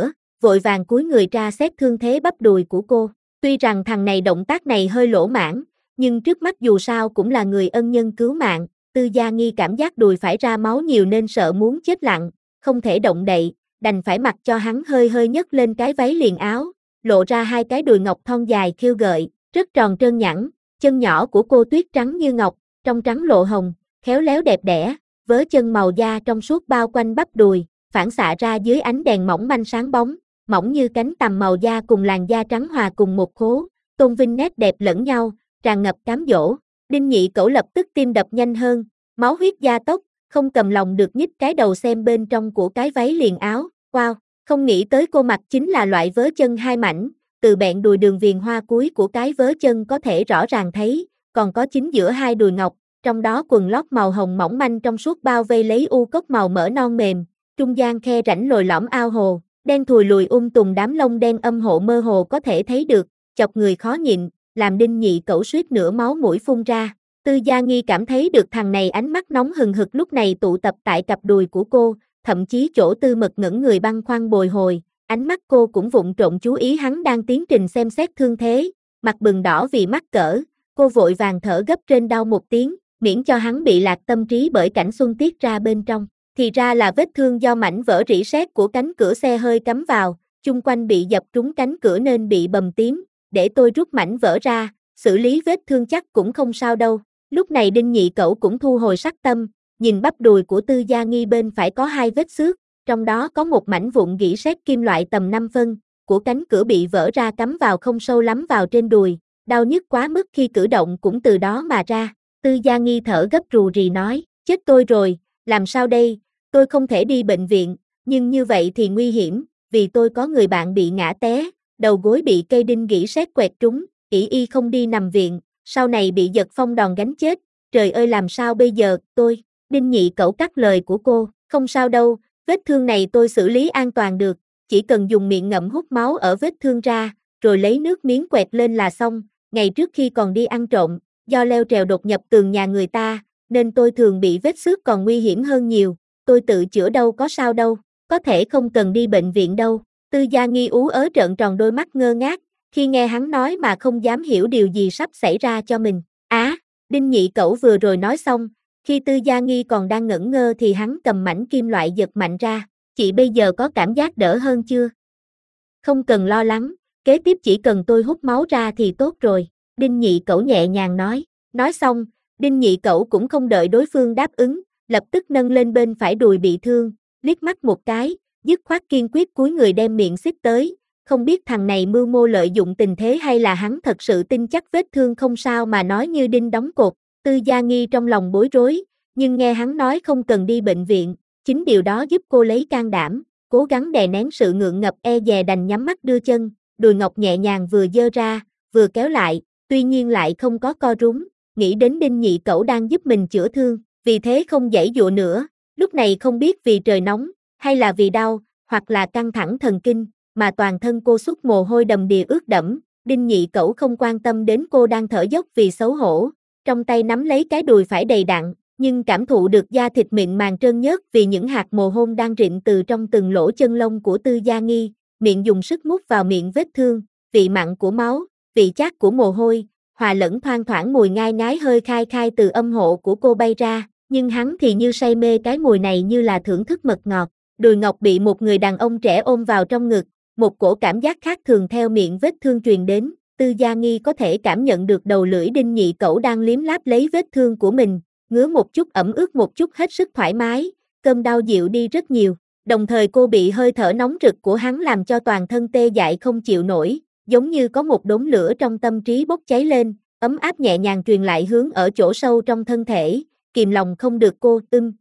vội vàng cúi người ra xét thương thế bắp đùi của cô. Tuy rằng thằng này động tác này hơi lỗ mãng, nhưng trước mắt dù sao cũng là người ân nhân cứu mạng. Tư Gia Nghi cảm giác đùi phải ra máu nhiều nên sợ muốn chết lặng, không thể động đậy, đành phải mặc cho hắn hơi hơi nhấc lên cái váy liền áo, lộ ra hai cái đùi ngọc thon dài khiêu gợi, rất tròn trơn nhẵn, chân nhỏ của cô tuyết trắng như ngọc, trong trắng lộ hồng, khéo léo đẹp đẽ, vớ chân màu da trong suốt bao quanh bắp đùi, phản xạ ra dưới ánh đèn mỏng manh sáng bóng, mỏng như cánh tằm màu da cùng làn da trắng hòa cùng một khố, tôn vinh nét đẹp lẫn nhau, tràn ngập cám dỗ. Đinh Nhị Cẩu lập tức tim đập nhanh hơn, máu huyết gia tốc, không cầm lòng được nhích cái đầu xem bên trong của cái váy liền áo. Wow, không nghĩ tới cô mặc chính là loại vớ chân hai mảnh, từ bẹn đùi đường viền hoa cuối của cái vớ chân có thể rõ ràng thấy, còn có chính giữa hai đùi ngọc, trong đó quần lót màu hồng mỏng manh trong suốt bao vây lấy u cốc màu mỡ non mềm, trung gian khe rãnh lồi lõm ao hồ, đen thùi lùi tùng đám lông đen âm hộ mơ hồ có thể thấy được, chọc người khó nhịn, làm Đinh Nhị Cẩu suýt nửa máu mũi phun ra. Tư Gia Nghi cảm thấy được thằng này ánh mắt nóng hừng hực lúc này tụ tập tại cặp đùi của cô, thậm chí chỗ Tư Mật ngẩn người băn khoăn bồi hồi, ánh mắt cô cũng vụng trộm chú ý hắn đang tiến trình xem xét thương thế, mặt bừng đỏ vì mắc cỡ, cô vội vàng thở gấp trên đau một tiếng, miễn cho hắn bị lạc tâm trí bởi cảnh xuân tiết ra bên trong. Thì ra là vết thương do mảnh vỡ rỉ sét của cánh cửa xe hơi cắm vào, chung quanh bị dập trúng cánh cửa nên bị bầm tím, để tôi rút mảnh vỡ ra, xử lý vết thương chắc cũng không sao đâu. Lúc này Đinh Nhị Cẩu cũng thu hồi sắc tâm, nhìn bắp đùi của Tư Gia Nghi bên phải có hai vết xước, trong đó có một mảnh vụn gỉ sét kim loại tầm 5 phân, của cánh cửa bị vỡ ra cắm vào không sâu lắm vào trên đùi, đau nhức quá mức khi cử động cũng từ đó mà ra. Tư Gia Nghi thở gấp rù rì nói, chết tôi rồi, làm sao đây, tôi không thể đi bệnh viện, nhưng như vậy thì nguy hiểm, vì tôi có người bạn bị ngã té, đầu gối bị cây đinh gỉ sét quẹt trúng, ỷ y không đi nằm viện, sau này bị giật phong đòn gánh chết, trời ơi làm sao bây giờ, tôi, Đinh Nhị Cẩu cắt lời của cô, không sao đâu, vết thương này tôi xử lý an toàn được, chỉ cần dùng miệng ngậm hút máu ở vết thương ra, rồi lấy nước miếng quẹt lên là xong, ngày trước khi còn đi ăn trộm, do leo trèo đột nhập tường nhà người ta, nên tôi thường bị vết xước còn nguy hiểm hơn nhiều, tôi tự chữa đâu có sao đâu, có thể không cần đi bệnh viện đâu. Tư Gia Nghi ú ớ trợn tròn đôi mắt ngơ ngác, khi nghe hắn nói mà không dám hiểu điều gì sắp xảy ra cho mình. Đinh Nhị Cẩu vừa rồi nói xong, khi Tư Gia Nghi còn đang ngẩn ngơ thì hắn cầm mảnh kim loại giật mạnh ra, chị bây giờ có cảm giác đỡ hơn chưa? Không cần lo lắng, kế tiếp chỉ cần tôi hút máu ra thì tốt rồi, Đinh Nhị Cẩu nhẹ nhàng nói. Nói xong, Đinh Nhị Cẩu cũng không đợi đối phương đáp ứng, lập tức nâng lên bên phải đùi bị thương, liếc mắt một cái, dứt khoát kiên quyết cúi người đem miệng xích tới, không biết thằng này mưu mô lợi dụng tình thế hay là hắn thật sự tin chắc vết thương không sao mà nói như đinh đóng cột. Tư Gia Nghi trong lòng bối rối, nhưng nghe hắn nói không cần đi bệnh viện, chính điều đó giúp cô lấy can đảm, cố gắng đè nén sự ngượng ngập e dè đành nhắm mắt đưa chân, đùi ngọc nhẹ nhàng vừa giơ ra, vừa kéo lại, tuy nhiên lại không có co rúm, nghĩ đến Đinh Nhị Cẩu đang giúp mình chữa thương, vì thế không giãy giụa nữa, lúc này không biết vì trời nóng, hay là vì đau, hoặc là căng thẳng thần kinh, mà toàn thân cô xuất mồ hôi đầm đìa ướt đẫm, Đinh Nhị Cẩu không quan tâm đến cô đang thở dốc vì xấu hổ, trong tay nắm lấy cái đùi phải đầy đặn, nhưng cảm thụ được da thịt mịn màng trơn nhớt vì những hạt mồ hôn đang rịn từ trong từng lỗ chân lông của Tư Gia Nghi, miệng dùng sức mút vào miệng vết thương, vị mặn của máu, vị chát của mồ hôi, hòa lẫn thoang thoảng mùi ngai ngái hơi khai khai từ âm hộ của cô bay ra, nhưng hắn thì như say mê cái mùi này như là thưởng thức mật ngọt. Đùi ngọc bị một người đàn ông trẻ ôm vào trong ngực, một cổ cảm giác khác thường theo miệng vết thương truyền đến, Tư Gia Nghi có thể cảm nhận được đầu lưỡi Đinh Nhị Cẩu đang liếm láp lấy vết thương của mình, ngứa một chút ẩm ướt một chút hết sức thoải mái, cơn đau dịu đi rất nhiều, đồng thời cô bị hơi thở nóng rực của hắn làm cho toàn thân tê dại không chịu nổi, giống như có một đống lửa trong tâm trí bốc cháy lên, ấm áp nhẹ nhàng truyền lại hướng ở chỗ sâu trong thân thể, kìm lòng không được cô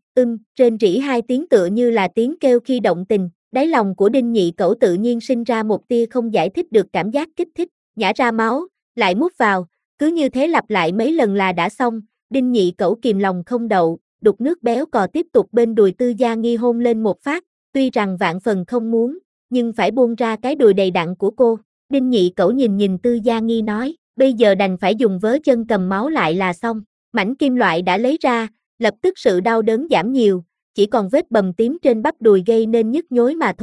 rên rỉ hai tiếng tựa như là tiếng kêu khi động tình, đáy lòng của Đinh Nhị Cẩu tự nhiên sinh ra một tia không giải thích được cảm giác kích thích, nhả ra máu, lại mút vào, cứ như thế lặp lại mấy lần là đã xong, Đinh Nhị Cẩu kìm lòng không đậu, đục nước béo cò tiếp tục bên đùi Tư Gia Nghi hôn lên một phát, tuy rằng vạn phần không muốn, nhưng phải buông ra cái đùi đầy đặn của cô. Đinh Nhị Cẩu nhìn Tư Gia Nghi nói, bây giờ đành phải dùng vớ chân cầm máu lại là xong, mảnh kim loại đã lấy ra, lập tức sự đau đớn giảm nhiều, chỉ còn vết bầm tím trên bắp đùi gây nên nhức nhối mà thôi,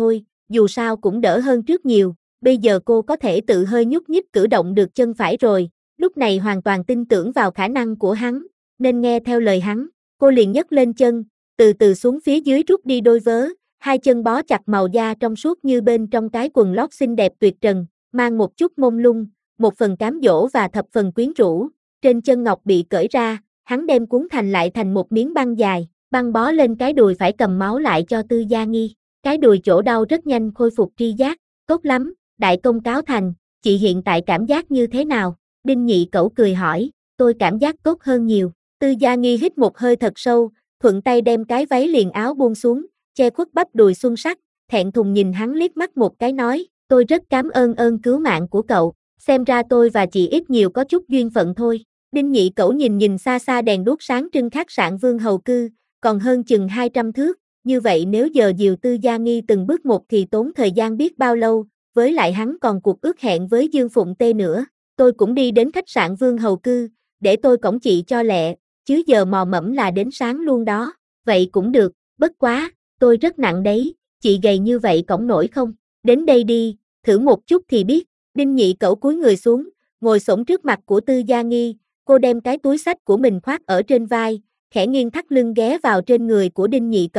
dù sao cũng đỡ hơn trước nhiều, bây giờ cô có thể tự hơi nhúc nhích cử động được chân phải rồi, lúc này hoàn toàn tin tưởng vào khả năng của hắn, nên nghe theo lời hắn, cô liền nhấc lên chân, từ từ xuống phía dưới rút đi đôi vớ, hai chân bó chặt màu da trong suốt như bên trong cái quần lót xinh đẹp tuyệt trần, mang một chút mông lung, một phần cám dỗ và thập phần quyến rũ, trên chân ngọc bị cởi ra, hắn đem cuốn lại thành một miếng băng dài, băng bó lên cái đùi phải cầm máu lại cho Tư Gia Nghi, cái đùi chỗ đau rất nhanh khôi phục tri giác, tốt lắm, đại công cáo thành, chị hiện tại cảm giác như thế nào? Đinh Nhị Cẩu cười hỏi, tôi cảm giác tốt hơn nhiều, Tư Gia Nghi hít một hơi thật sâu, thuận tay đem cái váy liền áo buông xuống, che khuất bắp đùi xuân sắc, thẹn thùng nhìn hắn liếc mắt một cái nói, tôi rất cảm ơn ơn cứu mạng của cậu, xem ra tôi và chị ít nhiều có chút duyên phận thôi. Đinh Nhị Cẩu nhìn xa xa đèn đuốc sáng trưng khách sạn Vương Hầu Cư, còn hơn chừng 200 thước, như vậy nếu giờ dìu Tư Gia Nghi từng bước một thì tốn thời gian biết bao lâu, với lại hắn còn cuộc ước hẹn với Dương Phụng Tê nữa, tôi cũng đi đến khách sạn Vương Hầu Cư, để tôi cõng chị cho lẹ, chứ giờ mò mẫm là đến sáng luôn đó, vậy cũng được, bất quá, tôi rất nặng đấy, chị gầy như vậy cõng nổi không, đến đây đi, thử một chút thì biết, Đinh Nhị Cẩu cúi người xuống, ngồi xổm trước mặt của Tư Gia Nghi, cô đem cái túi xách của mình khoác ở trên vai, khẽ nghiêng thắt lưng ghé vào trên người của Đinh Nhị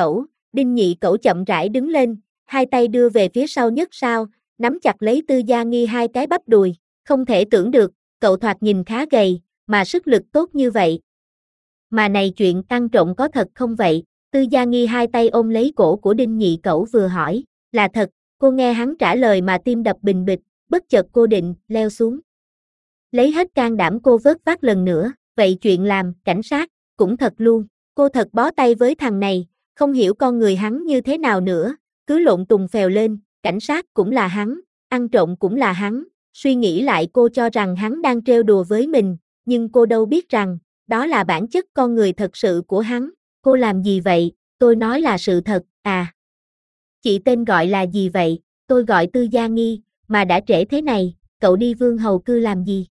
Cẩu chậm rãi đứng lên, hai tay đưa về phía sau nhấc sao, nắm chặt lấy Tư Gia Nghi hai cái bắp đùi, không thể tưởng được, cậu thoạt nhìn khá gầy, mà sức lực tốt như vậy. Mà này chuyện ăn trộm có thật không vậy? Tư Gia Nghi hai tay ôm lấy cổ của Đinh Nhị Cẩu vừa hỏi, là thật, cô nghe hắn trả lời mà tim đập bình bịch, bất chợt cô định leo xuống. Lấy hết can đảm cô vớt vát lần nữa, vậy chuyện làm, cảnh sát, cũng thật luôn, cô thật bó tay với thằng này, không hiểu con người hắn như thế nào nữa, cứ lộn tùng phèo lên, cảnh sát cũng là hắn, ăn trộm cũng là hắn, suy nghĩ lại cô cho rằng hắn đang trêu đùa với mình, nhưng cô đâu biết rằng, đó là bản chất con người thật sự của hắn, cô làm gì vậy, tôi nói là sự thật, à. Chị tên gọi là gì vậy, tôi gọi Tư Gia Nghi, mà đã trễ thế này, cậu đi Vương Hầu Cư làm gì?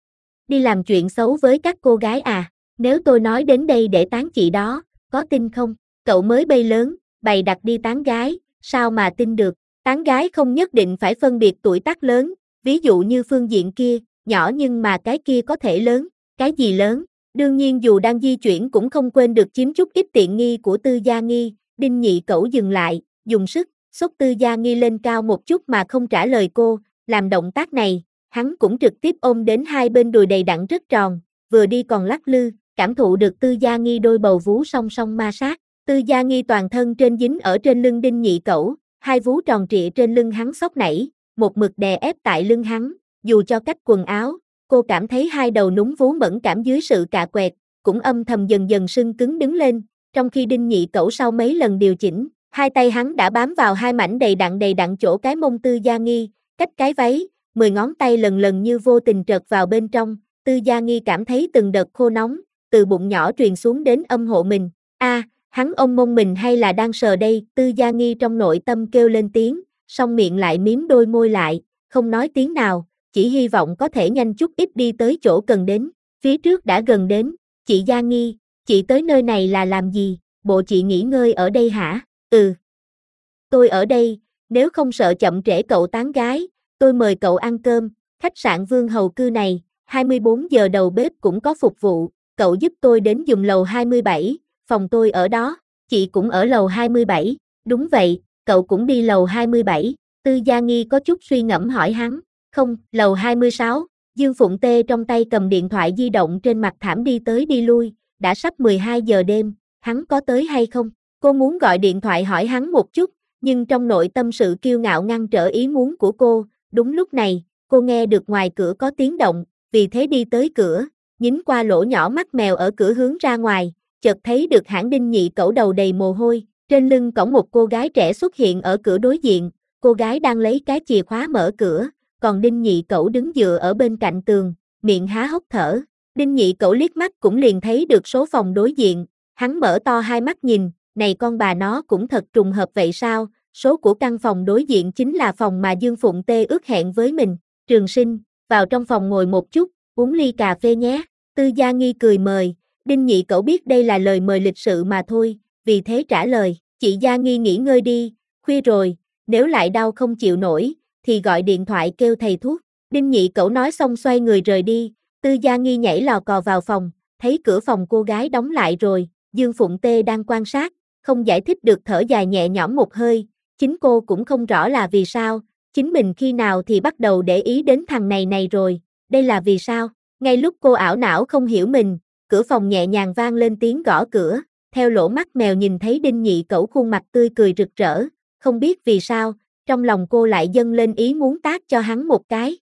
Đi làm chuyện xấu với các cô gái à, nếu tôi nói đến đây để tán chị đó, có tin không? Cậu mới bay lớn, bày đặt đi tán gái, sao mà tin được, tán gái không nhất định phải phân biệt tuổi tác lớn, ví dụ như phương diện kia, nhỏ nhưng mà cái kia có thể lớn, cái gì lớn, đương nhiên dù đang di chuyển cũng không quên được chiếm chút ít tiện nghi của Tư Gia Nghi, Đinh Nhị Cẩu dừng lại, dùng sức, xốc Tư Gia Nghi lên cao một chút mà không trả lời cô, làm động tác này. Hắn cũng trực tiếp ôm đến hai bên đùi đầy đặn rất tròn, vừa đi còn lắc lư, cảm thụ được Tư Gia Nghi đôi bầu vú song song ma sát. Tư Gia Nghi toàn thân trên dính ở trên lưng Đinh Nhị Cẩu, hai vú tròn trịa trên lưng hắn xốc nảy, một mực đè ép tại lưng hắn, dù cho cách quần áo, cô cảm thấy hai đầu núng vú mẫn cảm dưới sự cạ quẹt, cũng âm thầm dần dần sưng cứng đứng lên, trong khi Đinh Nhị Cẩu sau mấy lần điều chỉnh, hai tay hắn đã bám vào hai mảnh đầy đặn chỗ cái mông Tư Gia Nghi, cách cái váy. 10 ngón tay lần lần như vô tình trật vào bên trong, Tư Gia Nghi cảm thấy từng đợt khô nóng, từ bụng nhỏ truyền xuống đến âm hộ mình. Hắn ôm mông mình hay là đang sờ đây, Tư Gia Nghi trong nội tâm kêu lên tiếng, song miệng lại miếm đôi môi lại, không nói tiếng nào, chỉ hy vọng có thể nhanh chút ít đi tới chỗ cần đến, phía trước đã gần đến, chị Gia Nghi, chị tới nơi này là làm gì, bộ chị nghỉ ngơi ở đây hả? Tôi ở đây, nếu không sợ chậm trễ cậu tán gái, tôi mời cậu ăn cơm, khách sạn Vương Hầu Cư này, 24 giờ đầu bếp cũng có phục vụ, cậu giúp tôi đến giùm lầu 27, phòng tôi ở đó, chị cũng ở lầu 27, đúng vậy, cậu cũng đi lầu 27, Tư Gia Nghi có chút suy ngẫm hỏi hắn, không, lầu 26, Dương Phụng Tê trong tay cầm điện thoại di động trên mặt thảm đi tới đi lui, đã sắp 12 giờ đêm, hắn có tới hay không? Cô muốn gọi điện thoại hỏi hắn một chút, nhưng trong nội tâm sự kiêu ngạo ngăn trở ý muốn của cô. Đúng lúc này, cô nghe được ngoài cửa có tiếng động, vì thế đi tới cửa, nhính qua lỗ nhỏ mắt mèo ở cửa hướng ra ngoài, chợt thấy được hãng Đinh Nhị Cẩu đầu đầy mồ hôi, trên lưng cõng một cô gái trẻ xuất hiện ở cửa đối diện, cô gái đang lấy cái chìa khóa mở cửa, còn Đinh Nhị Cẩu đứng dựa ở bên cạnh tường, miệng há hốc thở. Đinh Nhị Cẩu liếc mắt cũng liền thấy được số phòng đối diện, hắn mở to hai mắt nhìn, này con bà nó cũng thật trùng hợp vậy sao? Số của căn phòng đối diện chính là phòng mà Dương Phụng Tê ước hẹn với mình. Trường Sinh, vào trong phòng ngồi một chút, uống ly cà phê nhé. Tư Gia Nghi cười mời, Đinh Nhị Cẩu biết đây là lời mời lịch sự mà thôi, vì thế trả lời, chị Gia Nghi nghỉ ngơi đi, khuya rồi, nếu lại đau không chịu nổi, thì gọi điện thoại kêu thầy thuốc. Đinh Nhị Cẩu nói xong xoay người rời đi, Tư Gia Nghi nhảy lò cò vào phòng, thấy cửa phòng cô gái đóng lại rồi, Dương Phụng Tê đang quan sát, không giải thích được thở dài nhẹ nhõm một hơi, chính cô cũng không rõ là vì sao, chính mình khi nào thì bắt đầu để ý đến thằng này rồi, đây là vì sao? Ngay lúc cô ảo não không hiểu mình, cửa phòng nhẹ nhàng vang lên tiếng gõ cửa, theo lỗ mắt mèo nhìn thấy Đinh Nhị Cẩu khuôn mặt tươi cười rực rỡ, không biết vì sao, trong lòng cô lại dâng lên ý muốn tát cho hắn một cái.